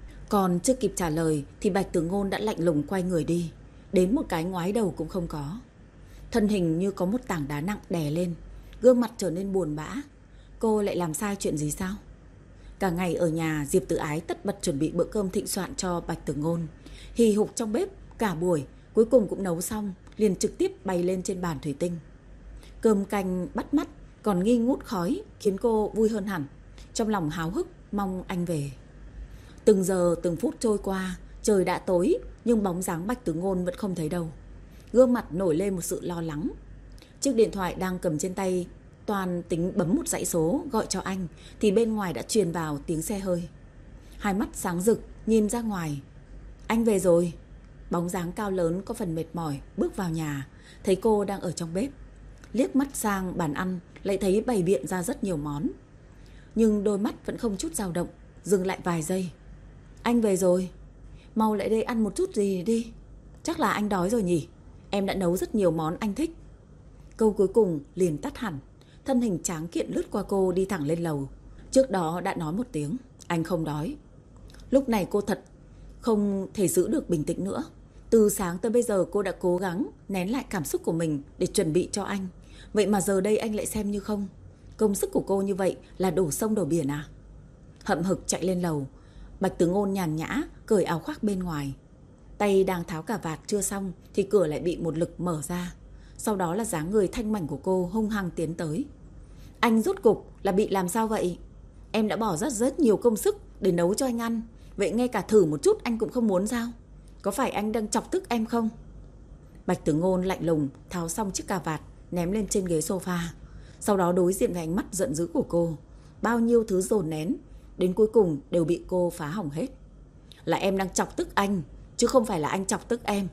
Còn chưa kịp trả lời thì Bạch Tử Ngôn đã lạnh lùng quay người đi, đến một cái ngoái đầu cũng không có. Thân hình như có một tảng đá nặng đè lên, gương mặt trở nên buồn bã. Cô lại làm sai chuyện gì sao? Cả ngày ở nhà, Diệp Tử Ái tất bật chuẩn bị bữa cơm thịnh soạn cho Bạch Tử Ngôn. Hì hục trong bếp cả buổi, cuối cùng cũng nấu xong, liền trực tiếp bày lên trên bàn thủy tinh. Cơm canh bắt mắt, còn nghi ngút khói, khiến cô vui hơn hẳn, trong lòng háo hức mong anh về. Từng giờ từng phút trôi qua, trời đã tối nhưng bóng dáng Bạch Tử Ngôn vẫn không thấy đâu. Gương mặt nổi lên một sự lo lắng. Chiếc điện thoại đang cầm trên tay toàn tính bấm một dãy số gọi cho anh thì bên ngoài đã truyền vào tiếng xe hơi. Hai mắt sáng rực nhìn ra ngoài. Anh về rồi. Bóng dáng cao lớn có phần mệt mỏi bước vào nhà, thấy cô đang ở trong bếp. Liếc mắt sang bàn ăn lại thấy bày biện ra rất nhiều món, nhưng đôi mắt vẫn không chút dao động, dừng lại vài giây. Anh về rồi, mau lại đây ăn một chút gì đi. Chắc là anh đói rồi nhỉ? Em đã nấu rất nhiều món anh thích. Câu cuối cùng liền tắt hẳn. Thân hình tráng kiện lướt qua cô đi thẳng lên lầu. Trước đó đã nói một tiếng anh không đói. Lúc này cô thật không thể giữ được bình tĩnh nữa. Từ sáng tới bây giờ cô đã cố gắng nén lại cảm xúc của mình để chuẩn bị cho anh. Vậy mà giờ đây anh lại xem như không. Công sức của cô như vậy là đổ sông đổ biển à? Hậm hực chạy lên lầu. Bạch Tử Ngôn nhàn nhã cởi áo khoác bên ngoài. Tay đang tháo cà vạt chưa xong thì cửa lại bị một lực mở ra. Sau đó là dáng người thanh mảnh của cô hung hăng tiến tới. Anh rốt cục là bị làm sao vậy? Em đã bỏ rất rất nhiều công sức để nấu cho anh ăn, vậy ngay cả thử một chút anh cũng không muốn sao? Có phải anh đang chọc tức em không? Bạch Tử Ngôn lạnh lùng tháo xong chiếc cà vạt ném lên trên ghế sofa. Sau đó đối diện với ánh mắt giận dữ của cô. Bao nhiêu thứ dồn nén đến cuối cùng đều bị cô phá hỏng hết. Là em đang chọc tức anh, chứ không phải là anh chọc tức em.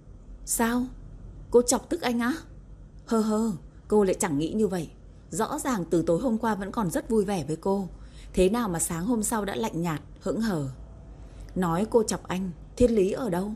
Sao? Cô chọc tức anh á? Hơ hơ, cô lại chẳng nghĩ như vậy. Rõ ràng từ tối hôm qua vẫn còn rất vui vẻ với cô, thế nào mà sáng hôm sau đã lạnh nhạt, hững hờ. Nói cô chọc anh, thiên lý ở đâu?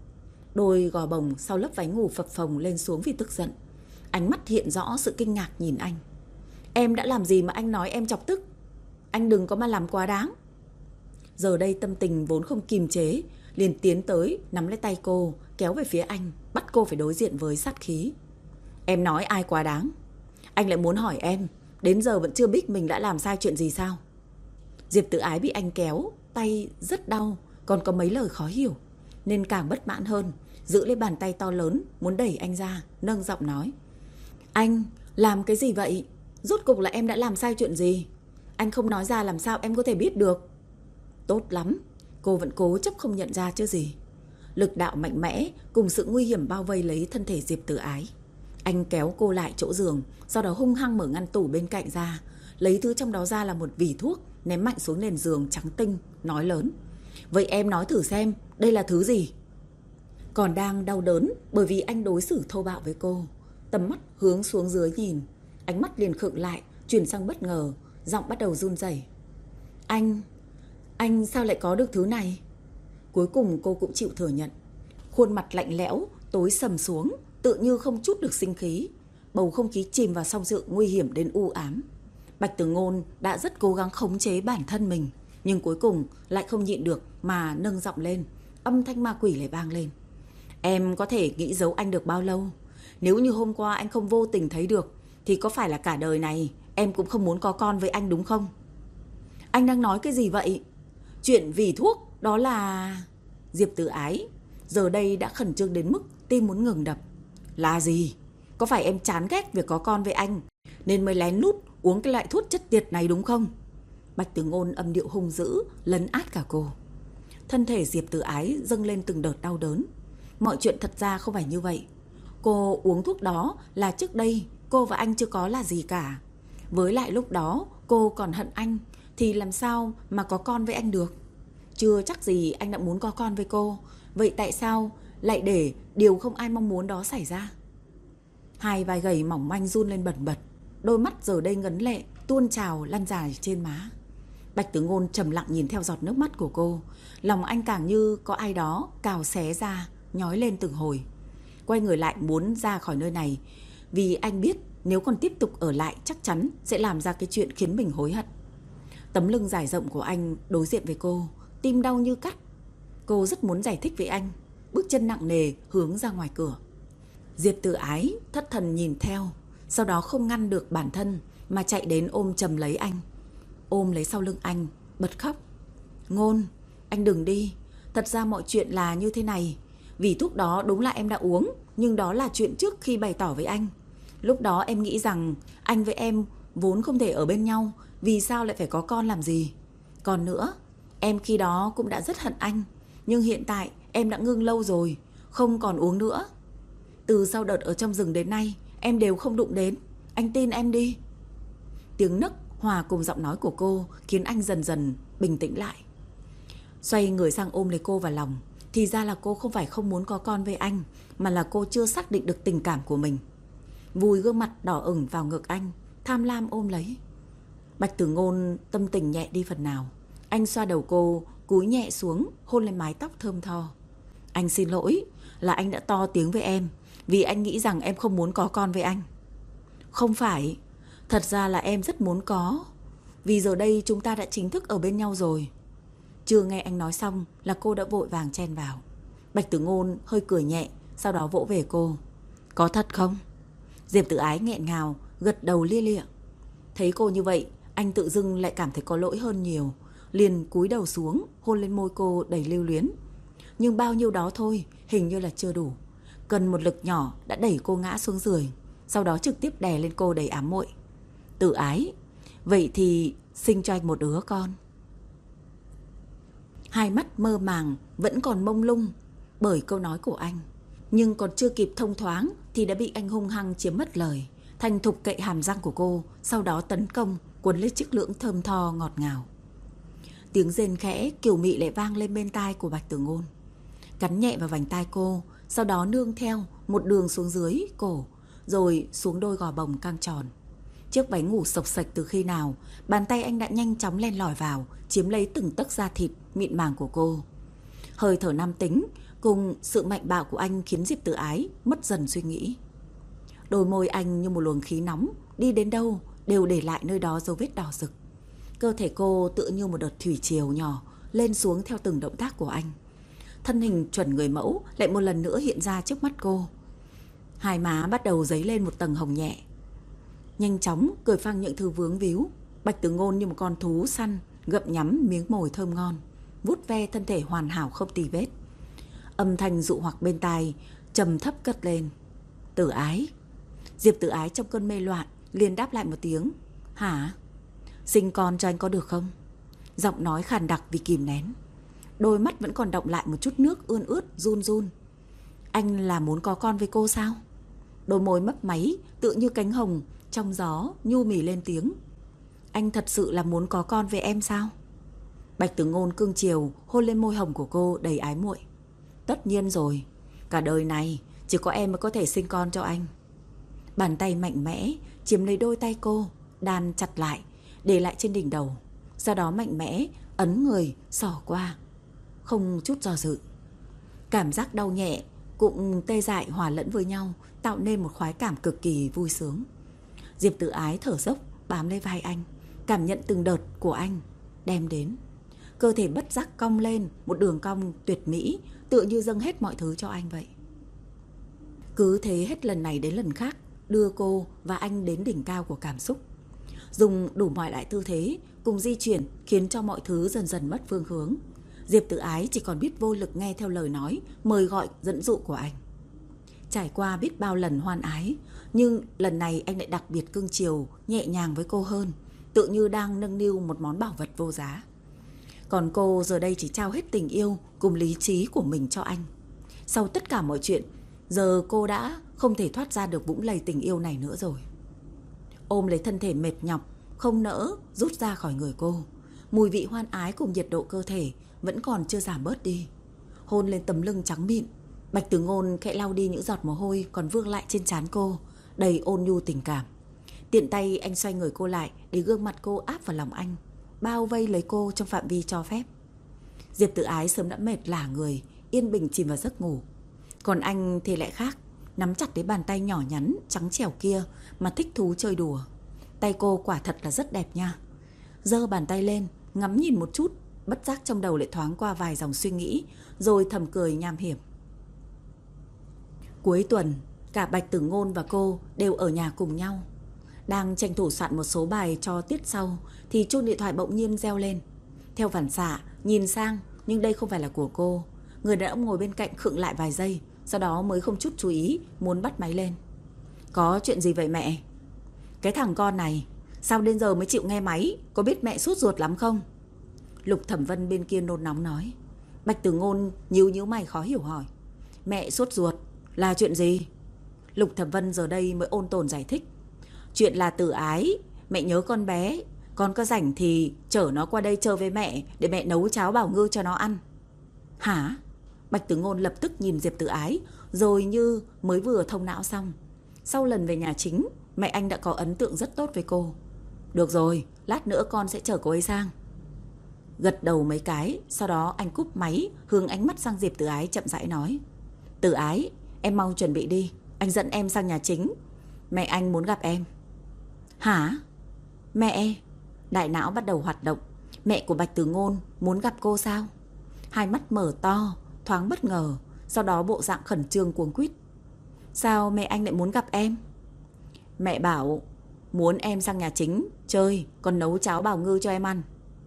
Đôi gò bồng sau lớp váy ngủ phập phồng lên xuống vì tức giận. Ánh mắt hiện rõ sự kinh ngạc nhìn anh. Em đã làm gì mà anh nói em chọc tức? Anh đừng có mà làm quá đáng. Giờ đây tâm tình vốn không kiềm chế, liền tiến tới nắm lấy tay cô, kéo về phía anh, bắt cô phải đối diện với sát khí. Em nói ai quá đáng? Anh lại muốn hỏi em, đến giờ vẫn chưa biết mình đã làm sai chuyện gì sao? Diệp Tử Ái bị anh kéo, tay rất đau, còn có mấy lời khó hiểu, nên càng bất mãn hơn, giữ lấy bàn tay to lớn, muốn đẩy anh ra, nâng giọng nói. Anh, làm cái gì vậy? Rốt cục là em đã làm sai chuyện gì? Anh không nói ra làm sao em có thể biết được? Tốt lắm, cô vẫn cố chấp không nhận ra chứ gì. Lực đạo mạnh mẽ cùng sự nguy hiểm bao vây lấy thân thể Diệp Tử Ái. Anh kéo cô lại chỗ giường, sau đó hung hăng mở ngăn tủ bên cạnh ra, lấy thứ trong đó ra là một vỉ thuốc, ném mạnh xuống nền giường trắng tinh, nói lớn. Vậy em nói thử xem, đây là thứ gì? Còn đang đau đớn bởi vì anh đối xử thô bạo với cô, tầm mắt hướng xuống dưới nhìn, ánh mắt liền khựng lại, chuyển sang bất ngờ, giọng bắt đầu run rẩy. Anh, Anh sao lại có được thứ này? Cuối cùng cô cũng chịu thừa nhận. Khuôn mặt lạnh lẽo, tối sầm xuống, tự như không chút được sinh khí. Bầu không khí chìm vào trong sự nguy hiểm đến u ám. Bạch Tử Ngôn đã rất cố gắng khống chế bản thân mình, nhưng cuối cùng lại không nhịn được mà nâng giọng lên. Âm thanh ma quỷ lại vang lên. Em có thể nghĩ giấu anh được bao lâu? Nếu như hôm qua anh không vô tình thấy được, thì có phải là cả đời này em cũng không muốn có con với anh đúng không? Anh đang nói cái gì vậy? Chuyện vì thuốc đó là... Diệp Tử Ái giờ đây đã khẩn trương đến mức tim muốn ngừng đập. Là gì? Có phải em chán ghét việc có con với anh nên mới lén lút uống cái loại thuốc chất tiệt này đúng không? Bạch Tử Ngôn âm điệu hung dữ lấn át cả cô. Thân thể Diệp Tử Ái dâng lên từng đợt đau đớn. Mọi chuyện thật ra không phải như vậy. Cô uống thuốc đó là trước đây cô và anh chưa có là gì cả. Với lại lúc đó cô còn hận anh, thì làm sao mà có con với anh được? Chưa chắc gì anh đã muốn có con với cô. Vậy tại sao lại để điều không ai mong muốn đó xảy ra? Hai vai gầy mỏng manh run lên bần bật. Đôi mắt giờ đây ngấn lệ tuôn trào lăn dài trên má. Bạch Tử Ngôn trầm lặng nhìn theo giọt nước mắt của cô. Lòng anh càng như có ai đó cào xé ra, nhói lên từng hồi. Quay người lại muốn ra khỏi nơi này, vì anh biết nếu còn tiếp tục ở lại chắc chắn sẽ làm ra cái chuyện khiến mình hối hận. Tấm lưng dài rộng của anh đối diện với cô, tim đau như cắt. Cô rất muốn giải thích với anh, bước chân nặng nề hướng ra ngoài cửa. Diệp Tử Ái thất thần nhìn theo, sau đó không ngăn được bản thân mà chạy đến ôm chầm lấy anh. Ôm lấy sau lưng anh, bật khóc. Ngôn, anh đừng đi. Thật ra mọi chuyện là như thế này. Vì thuốc đó đúng là em đã uống, nhưng đó là chuyện trước khi bày tỏ với anh. Lúc đó em nghĩ rằng anh với em vốn không thể ở bên nhau, vì sao lại phải có con làm gì? Còn nữa, em khi đó cũng đã rất hận anh, nhưng hiện tại em đã ngưng lâu rồi, không còn uống nữa. Từ sau đợt ở trong rừng đến nay, em đều không đụng đến. Anh tin em đi. Tiếng nấc hòa cùng giọng nói của cô khiến anh dần dần bình tĩnh lại. Xoay người sang ôm lấy cô vào lòng. Thì ra là cô không phải không muốn có con với anh, mà là cô chưa xác định được tình cảm của mình. Vùi gương mặt đỏ ửng vào ngực anh, tham lam ôm lấy. Bạch Tử Ngôn tâm tình nhẹ đi phần nào. Anh xoa đầu cô, cúi nhẹ xuống, hôn lên mái tóc thơm tho. Anh xin lỗi, là anh đã to tiếng với em, vì anh nghĩ rằng em không muốn có con với anh. Không phải, thật ra là em rất muốn có, vì giờ đây chúng ta đã chính thức ở bên nhau rồi. Chưa nghe anh nói xong là cô đã vội vàng chen vào. Bạch Tử Ngôn hơi cười nhẹ, sau đó vỗ về cô. Có thật không? Diệp Tử Ái nghẹn ngào, gật đầu lia lịa. Thấy cô như vậy, anh tự dưng lại cảm thấy có lỗi hơn nhiều, liền cúi đầu xuống, hôn lên môi cô đầy lưu luyến. Nhưng bao nhiêu đó thôi, hình như là chưa đủ. Cần một lực nhỏ đã đẩy cô ngã xuống giường, sau đó trực tiếp đè lên cô đầy ám muội. Tử Ái, vậy thì sinh cho anh một đứa con. Hai mắt mơ màng, vẫn còn mông lung bởi câu nói của anh. Nhưng còn chưa kịp thông thoáng thì đã bị anh hung hăng chiếm mất lời. Thành thục cậy hàm răng của cô, sau đó tấn công, quấn lấy chiếc lưỡng thơm tho ngọt ngào. Tiếng rên khẽ kiều mị lại vang lên bên tai của Bạch Tử Ngôn. Cắn nhẹ vào vành tai cô, sau đó nương theo một đường xuống dưới cổ, rồi xuống đôi gò bồng căng tròn. Chiếc váy ngủ xộc xệch từ khi nào, bàn tay anh đã nhanh chóng len lỏi vào, chiếm lấy từng tấc da thịt mịn màng của cô. Hơi thở nam tính cùng sự mạnh bạo của anh khiến Diệp Tử Ái mất dần suy nghĩ. Đôi môi anh như một luồng khí nóng, đi đến đâu đều để lại nơi đó dấu vết đỏ rực. Cơ thể cô tựa như một đợt thủy triều nhỏ lên xuống theo từng động tác của anh. Thân hình chuẩn người mẫu lại một lần nữa hiện ra trước mắt cô. Hai má bắt đầu dấy lên một tầng hồng nhẹ. Nhanh chóng cởi phăng những thứ vướng víu. Bạch Tử Ngôn như một con thú săn gặm nhắm miếng mồi thơm ngon, vuốt ve thân thể hoàn hảo không tì vết. Âm thanh dụ hoặc bên tai trầm thấp cất lên. Tử Ái. Diệp Tử Ái trong cơn mê loạn liền đáp lại một tiếng. Hả? Sinh con cho anh có được không? Giọng nói khàn đặc vì kìm nén. Đôi mắt vẫn còn đọng lại một chút nước ươn ướt run run. Anh là muốn có con với cô sao? Đôi môi mấp máy tựa như cánh hồng trong gió nhu mì lên tiếng. Anh thật sự là muốn có con với em sao? Bạch Tử Ngôn cương chiều hôn lên môi hồng của cô đầy ái muội. Tất nhiên rồi, cả đời này chỉ có em mới có thể sinh con cho anh. Bàn tay mạnh mẽ chiếm lấy đôi tay cô, đan chặt lại, để lại trên đỉnh đầu. Sau đó mạnh mẽ ấn người xỏ qua, không chút do dự. Cảm giác đau nhẹ cũng tê dại hòa lẫn với nhau, tạo nên một khoái cảm cực kỳ vui sướng. Diệp Tử Ái thở dốc bám lấy vai anh, cảm nhận từng đợt của anh đem đến. Cơ thể bất giác cong lên một đường cong tuyệt mỹ, tựa như dâng hết mọi thứ cho anh vậy. Cứ thế hết lần này đến lần khác, đưa cô và anh đến đỉnh cao của cảm xúc. Dùng đủ mọi loại tư thế cùng di chuyển khiến cho mọi thứ dần dần mất phương hướng. Diệp Tử Ái chỉ còn biết vô lực nghe theo lời nói, mời gọi dẫn dụ của anh. Trải qua biết bao lần hoan ái, nhưng lần này anh lại đặc biệt cưng chiều, nhẹ nhàng với cô hơn, tự như đang nâng niu một món bảo vật vô giá. Còn cô giờ đây chỉ trao hết tình yêu cùng lý trí của mình cho anh. Sau tất cả mọi chuyện, giờ cô đã không thể thoát ra được vũng lầy tình yêu này nữa rồi. Ôm lấy thân thể mệt nhọc, không nỡ rút ra khỏi người cô. Mùi vị hoan ái cùng nhiệt độ cơ thể vẫn còn chưa giảm bớt đi. Hôn lên tấm lưng trắng mịn, Bạch Tử Ngôn khẽ lau đi những giọt mồ hôi còn vương lại trên trán cô, đầy ôn nhu tình cảm. Tiện tay anh xoay người cô lại để gương mặt cô áp vào lòng anh, bao vây lấy cô trong phạm vi cho phép. Diệp Tử Ái sớm đã mệt lả người, yên bình chìm vào giấc ngủ. Còn anh thì lại khác, nắm chặt lấy bàn tay nhỏ nhắn trắng trẻo kia mà thích thú chơi đùa. Tay cô quả thật là rất đẹp nha. Giơ bàn tay lên, ngắm nhìn một chút, bất giác trong đầu lại thoáng qua vài dòng suy nghĩ, rồi thầm cười nham hiểm. Cuối tuần, cả Bạch Tử Ngôn và cô đều ở nhà cùng nhau. Đang tranh thủ soạn một số bài cho tiết sau thì chuông điện thoại bỗng nhiên reo lên. Theo phản xạ, nhìn sang, nhưng đây không phải là của cô. Người đàn ông ngồi bên cạnh khựng lại vài giây, sau đó mới không chút chú ý muốn bắt máy lên. Có chuyện gì vậy mẹ? Cái thằng con này, sao đến giờ mới chịu nghe máy? Có biết mẹ sốt ruột lắm không? Lục Thẩm Vân bên kia nôn nóng nói. Bạch Tử Ngôn nhíu nhíu mày khó hiểu hỏi. Mẹ sốt ruột là chuyện gì? Lục Thẩm Vân giờ đây mới ôn tồn giải thích. Chuyện là Tử Ái, mẹ nhớ con bé, con có rảnh thì chở nó qua đây chơi với mẹ để mẹ nấu cháo bảo ngư cho nó ăn. Hả? Bạch Tử Ngôn lập tức nhìn Diệp Tử Ái, rồi như mới vừa thông não xong. Sau lần về nhà chính, mẹ anh đã có ấn tượng rất tốt với cô. Được rồi, lát nữa con sẽ chở cô ấy sang. Gật đầu mấy cái, sau đó anh cúp máy, hướng ánh mắt sang Diệp Tử Ái chậm rãi nói. Tử Ái, em mau chuẩn bị đi, anh dẫn em sang nhà chính. Mẹ anh muốn gặp em. Hả? Mẹ? Đại não bắt đầu hoạt động. Mẹ của Bạch Tử Ngôn muốn gặp cô sao? Hai mắt mở to, thoáng bất ngờ, sau đó bộ dạng khẩn trương cuống quýt. Sao mẹ anh lại muốn gặp em? Mẹ bảo muốn em sang nhà chính chơi, còn nấu cháo bào ngư cho em ăn.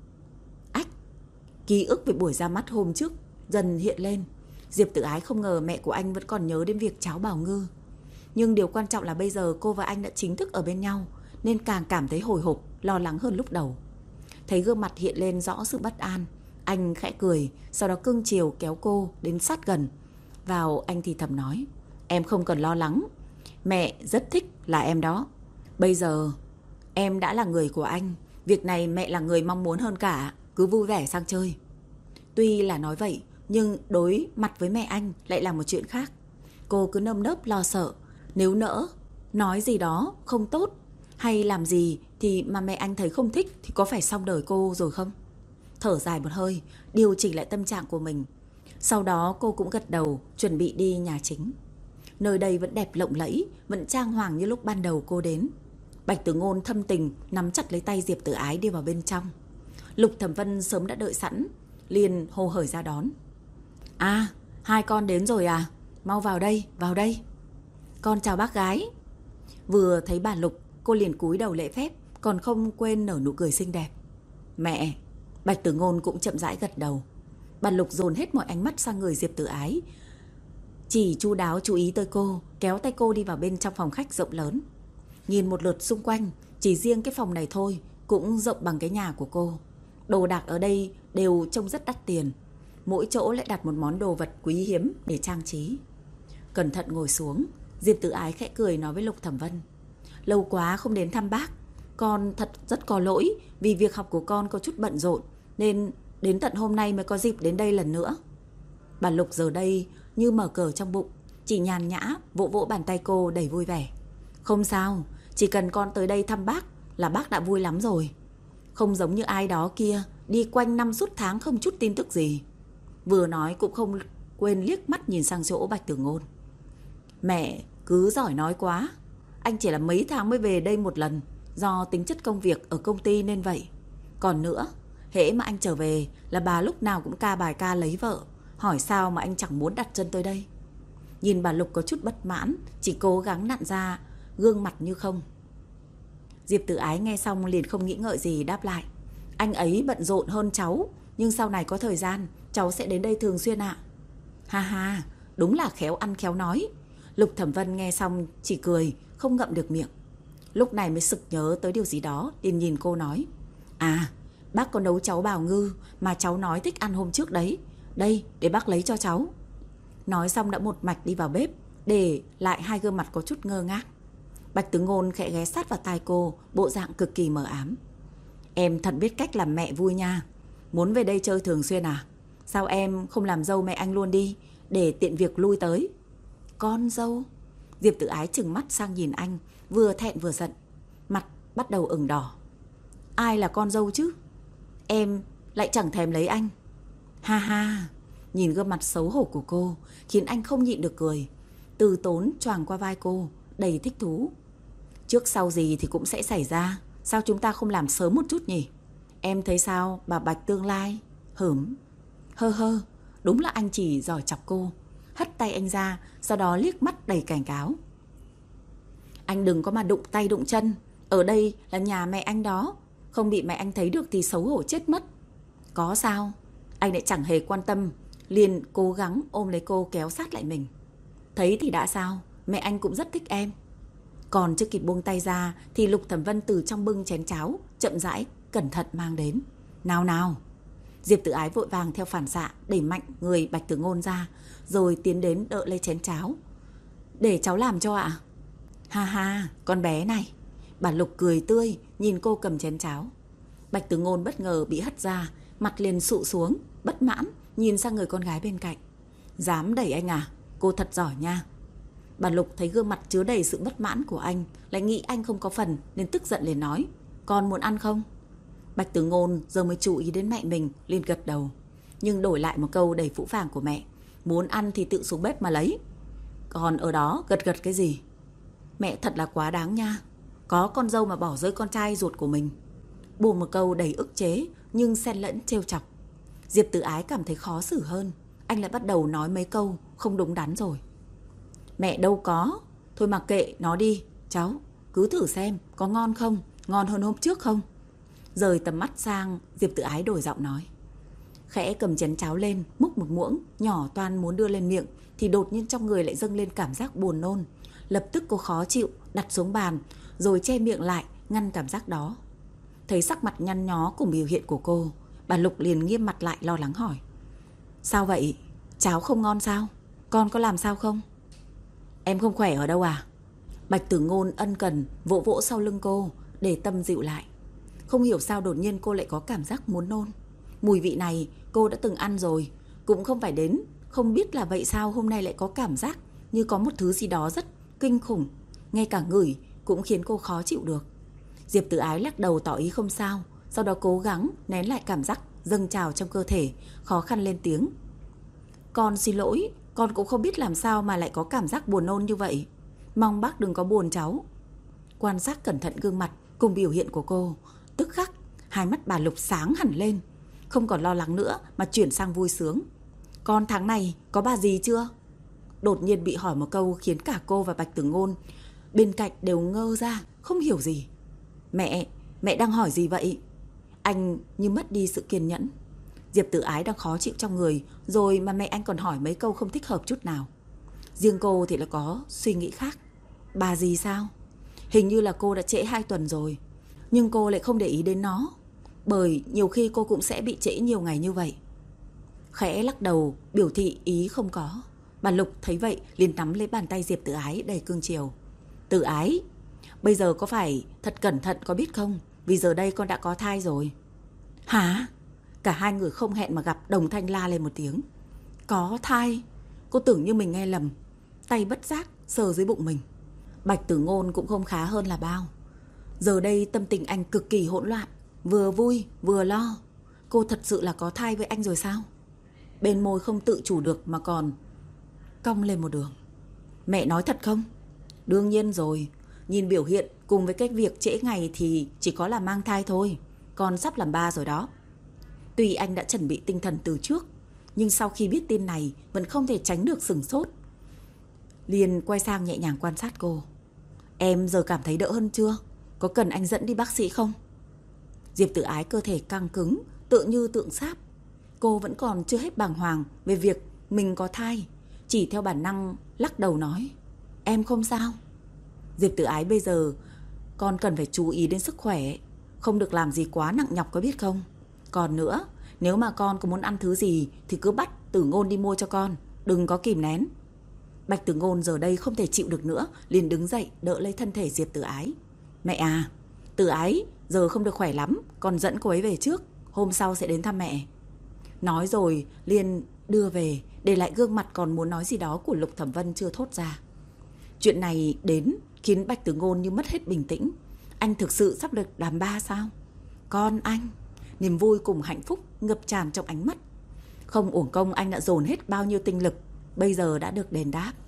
Ách! Ký ức về buổi ra mắt hôm trước dần hiện lên. Diệp Tử Ái không ngờ mẹ của anh vẫn còn nhớ đến việc cháo bào ngư. Nhưng điều quan trọng là bây giờ cô và anh đã chính thức ở bên nhau, nên càng cảm thấy hồi hộp, lo lắng hơn lúc đầu. Thấy gương mặt hiện lên rõ sự bất an, anh khẽ cười, sau đó cưng chiều kéo cô đến sát gần. Vào anh thì thầm nói. Em không cần lo lắng, mẹ rất thích là em đó. Bây giờ em đã là người của anh, việc này mẹ là người mong muốn hơn cả. Cứ vui vẻ sang chơi. Tuy là nói vậy, nhưng đối mặt với mẹ anh lại là một chuyện khác. Cô cứ nơm nớp lo sợ, nếu nỡ nói gì đó không tốt hay làm gì thì mà mẹ anh thấy không thích thì có phải xong đời cô rồi không? Thở dài một hơi, điều chỉnh lại tâm trạng của mình. Sau đó cô cũng gật đầu, chuẩn bị đi nhà chính. Nơi đây vẫn đẹp lộng lẫy, vẫn trang hoàng như lúc ban đầu cô đến. Bạch Tử Ngôn thâm tình nắm chặt lấy tay Diệp Tử Ái đi vào bên trong. Lục Thẩm Vân sớm đã đợi sẵn, liền hô hởi ra đón. À, hai con đến rồi à? Mau vào đây, vào đây. Con chào bác gái. Vừa thấy bà Lục, cô liền cúi đầu lễ phép, còn không quên nở nụ cười xinh đẹp. Mẹ! Bạch Tử Ngôn cũng chậm rãi gật đầu. Bà Lục dồn hết mọi ánh mắt sang người Diệp Tử Ái, chỉ chu đáo chú ý tới cô, kéo tay cô đi vào bên trong phòng khách rộng lớn. Nhìn một lượt xung quanh, chỉ riêng cái phòng này thôi cũng rộng bằng cái nhà của cô. Đồ đạc ở đây đều trông rất đắt tiền, mỗi chỗ lại đặt một món đồ vật quý hiếm để trang trí. Cẩn thận ngồi xuống, Diệp Tử Ái khẽ cười nói với Lục Thẩm Vân. Lâu quá không đến thăm bác, con thật rất có lỗi vì việc học của con có chút bận rộn, nên đến tận hôm nay mới có dịp đến đây lần nữa. Bà Lục giờ đây như mở cờ trong bụng, chỉ nhàn nhã vỗ vỗ bàn tay cô đầy vui vẻ. Không sao, chỉ cần con tới đây thăm bác là bác đã vui lắm rồi. Không giống như ai đó kia đi quanh năm suốt tháng không chút tin tức gì. Vừa nói cũng không quên liếc mắt nhìn sang chỗ Bạch Tử Ngôn. Mẹ cứ giỏi nói quá. Anh chỉ là mấy tháng mới về đây một lần, do tính chất công việc ở công ty nên vậy. Còn nữa, hễ mà anh trở về là bà lúc nào cũng ca bài ca lấy vợ. Hỏi sao mà anh chẳng muốn đặt chân tới đây. Nhìn bà Lục có chút bất mãn, chỉ cố gắng nặn ra gương mặt như không. Diệp Tử Ái nghe xong liền không nghĩ ngợi gì đáp lại. Anh ấy bận rộn hơn cháu, nhưng sau này có thời gian cháu sẽ đến đây thường xuyên ạ. Ha ha, đúng là khéo ăn khéo nói. Lục Thẩm Vân nghe xong chỉ cười, không ngậm được miệng. Lúc này mới sực nhớ tới điều gì đó, liền nhìn cô nói. À, bác có nấu cháu bào ngư mà cháu nói thích ăn hôm trước đấy. Đây, để bác lấy cho cháu. Nói xong đã một mạch đi vào bếp, để lại hai gương mặt có chút ngơ ngác. Bạch Tử Ngôn khẽ ghé sát vào tai cô, bộ dạng cực kỳ mờ ám. Em thật biết cách làm mẹ vui nha. Muốn về đây chơi thường xuyên à? Sao em không làm dâu mẹ anh luôn đi, để tiện việc lui tới. Con dâu? Diệp Tử Ái trừng mắt sang nhìn anh, vừa thẹn vừa giận, mặt bắt đầu ửng đỏ. Ai là con dâu chứ? Em lại chẳng thèm lấy anh. Ha ha. Nhìn gương mặt xấu hổ của cô khiến anh không nhịn được cười. Từ tốn choàng qua vai cô, đầy thích thú. Trước sau gì thì cũng sẽ xảy ra, sao chúng ta không làm sớm một chút nhỉ? Em thấy sao bà Bạch tương lai? Hửm. Hơ hơ. Đúng là anh chỉ giỏi chọc cô. Hất tay anh ra, sau đó liếc mắt đầy cảnh cáo. Anh đừng có mà đụng tay đụng chân. Ở đây là nhà mẹ anh đó. Không bị mẹ anh thấy được thì xấu hổ chết mất. Có sao? Anh lại chẳng hề quan tâm, liền cố gắng ôm lấy cô kéo sát lại mình. Thấy thì đã sao? Mẹ anh cũng rất thích em. Còn chưa kịp buông tay ra thì Lục Thẩm Vân từ trong bưng chén cháo chậm rãi cẩn thận mang đến. Nào nào. Diệp Tử Ái vội vàng theo phản xạ đẩy mạnh người Bạch Tử Ngôn ra, rồi tiến đến đỡ lấy chén cháo. Để cháu làm cho ạ. Ha ha, con bé này. Bà Lục cười tươi nhìn cô cầm chén cháo. Bạch Tử Ngôn bất ngờ bị hất ra, mặt liền sụ xuống, bất mãn nhìn sang người con gái bên cạnh. Dám đẩy anh à? Cô thật giỏi nha. Bà Lục thấy gương mặt chứa đầy sự bất mãn của anh, lại nghĩ anh không có phần nên tức giận liền nói. Con muốn ăn không? Bạch Tử Ngôn giờ mới chú ý đến mẹ mình, liền gật đầu. Nhưng đổi lại một câu đầy phũ phàng của mẹ. Muốn ăn thì tự xuống bếp mà lấy. Còn ở đó gật gật cái gì? Mẹ thật là quá đáng nha. Có con dâu mà bỏ rơi con trai ruột của mình. Buông một câu đầy ức chế nhưng xen lẫn trêu chọc. Diệp Tử Ái cảm thấy khó xử hơn. Anh lại bắt đầu nói mấy câu không đúng đắn rồi. Mẹ đâu có. Thôi mặc kệ nó đi. Cháu cứ thử xem có ngon không, ngon hơn hôm trước không. Rời tầm mắt sang, Diệp Tử Ái đổi giọng nói. Khẽ cầm chén cháo lên, múc một muỗng nhỏ toan muốn đưa lên miệng, thì đột nhiên trong người lại dâng lên cảm giác buồn nôn. Lập tức cô khó chịu đặt xuống bàn, rồi che miệng lại ngăn cảm giác đó. Thấy sắc mặt nhăn nhó cùng biểu hiện của cô, bà Lục liền nghiêm mặt lại lo lắng hỏi. Sao vậy? Cháo không ngon sao? Con có làm sao không? Em không khỏe ở đâu à? Bạch Tử Ngôn ân cần vỗ vỗ sau lưng cô để tâm dịu lại. Không hiểu sao đột nhiên cô lại có cảm giác muốn nôn. Mùi vị này cô đã từng ăn rồi, cũng không phải đến không biết là vậy sao hôm nay lại có cảm giác như có một thứ gì đó rất kinh khủng, ngay cả ngửi cũng khiến cô khó chịu được. Diệp Tử Ái lắc đầu tỏ ý không sao, sau đó cố gắng nén lại cảm giác dâng trào trong cơ thể, khó khăn lên tiếng. Con xin lỗi, con cũng không biết làm sao mà lại có cảm giác buồn nôn như vậy. Mong bác đừng có buồn cháu. Quan sát cẩn thận gương mặt cùng biểu hiện của cô, tức khắc hai mắt bà Lục sáng hẳn lên, không còn lo lắng nữa mà chuyển sang vui sướng. Con tháng này có bà gì chưa? Đột nhiên bị hỏi một câu khiến cả cô và Bạch Tử Ngôn bên cạnh đều ngơ ra, không hiểu gì. Mẹ, mẹ đang hỏi gì vậy? Anh như mất đi sự kiên nhẫn. Diệp Tử Ái đang khó chịu trong người rồi mà mẹ anh còn hỏi mấy câu không thích hợp chút nào. Riêng cô thì là có suy nghĩ khác. Bà gì sao? Hình như là cô đã trễ hai tuần rồi, nhưng cô lại không để ý đến nó, bởi nhiều khi cô cũng sẽ bị trễ nhiều ngày như vậy. Khẽ lắc đầu biểu thị ý không có. Bà Lục thấy vậy liền nắm lấy bàn tay Diệp Tử Ái đầy cương chiều. Tử Ái, bây giờ có phải thật cẩn thận có biết không? Vì giờ đây con đã có thai rồi. Hả? Cả hai người không hẹn mà gặp đồng thanh la lên một tiếng. Có thai? Cô tưởng như mình nghe lầm, tay bất giác sờ dưới bụng mình. Bạch Tử Ngôn cũng không khá hơn là bao. Giờ đây tâm tình anh cực kỳ hỗn loạn, vừa vui vừa lo. Cô thật sự là có thai với anh rồi sao? Bên môi không tự chủ được mà còn cong lên một đường. Mẹ nói thật không? Đương nhiên rồi. Nhìn biểu hiện cùng với cái việc trễ ngày thì chỉ có là mang thai thôi. Con sắp làm ba rồi đó. Tuy anh đã chuẩn bị tinh thần từ trước, nhưng sau khi biết tin này vẫn không thể tránh được sửng sốt. Liền quay sang nhẹ nhàng quan sát cô. Em giờ cảm thấy đỡ hơn chưa? Có cần anh dẫn đi bác sĩ không? Diệp Tử Ái cơ thể căng cứng, tựa như tượng sáp. Cô vẫn còn chưa hết bàng hoàng về việc mình có thai, chỉ theo bản năng lắc đầu nói: Em không sao. Diệp Tử Ái, bây giờ con cần phải chú ý đến sức khỏe, không được làm gì quá nặng nhọc, có biết không? Còn nữa, nếu mà con có muốn ăn thứ gì thì cứ bắt Tử Ngôn đi mua cho con, đừng có kìm nén. Bạch Tử Ngôn giờ đây không thể chịu được nữa, liền đứng dậy đỡ lấy thân thể Diệp Tử Ái. Mẹ à, Tử Ái giờ không được khỏe lắm, con dẫn cô ấy về trước, hôm sau sẽ đến thăm mẹ. Nói rồi liền đưa về, để lại gương mặt còn muốn nói gì đó của Lục Thẩm Vân chưa thốt ra. Chuyện này đến khiến Bạch Tử Ngôn như mất hết bình tĩnh. Anh thực sự sắp được làm ba sao? Con anh. Niềm vui cùng hạnh phúc ngập tràn trong ánh mắt. Không uổng công anh đã dồn hết bao nhiêu tinh lực, bây giờ đã được đền đáp.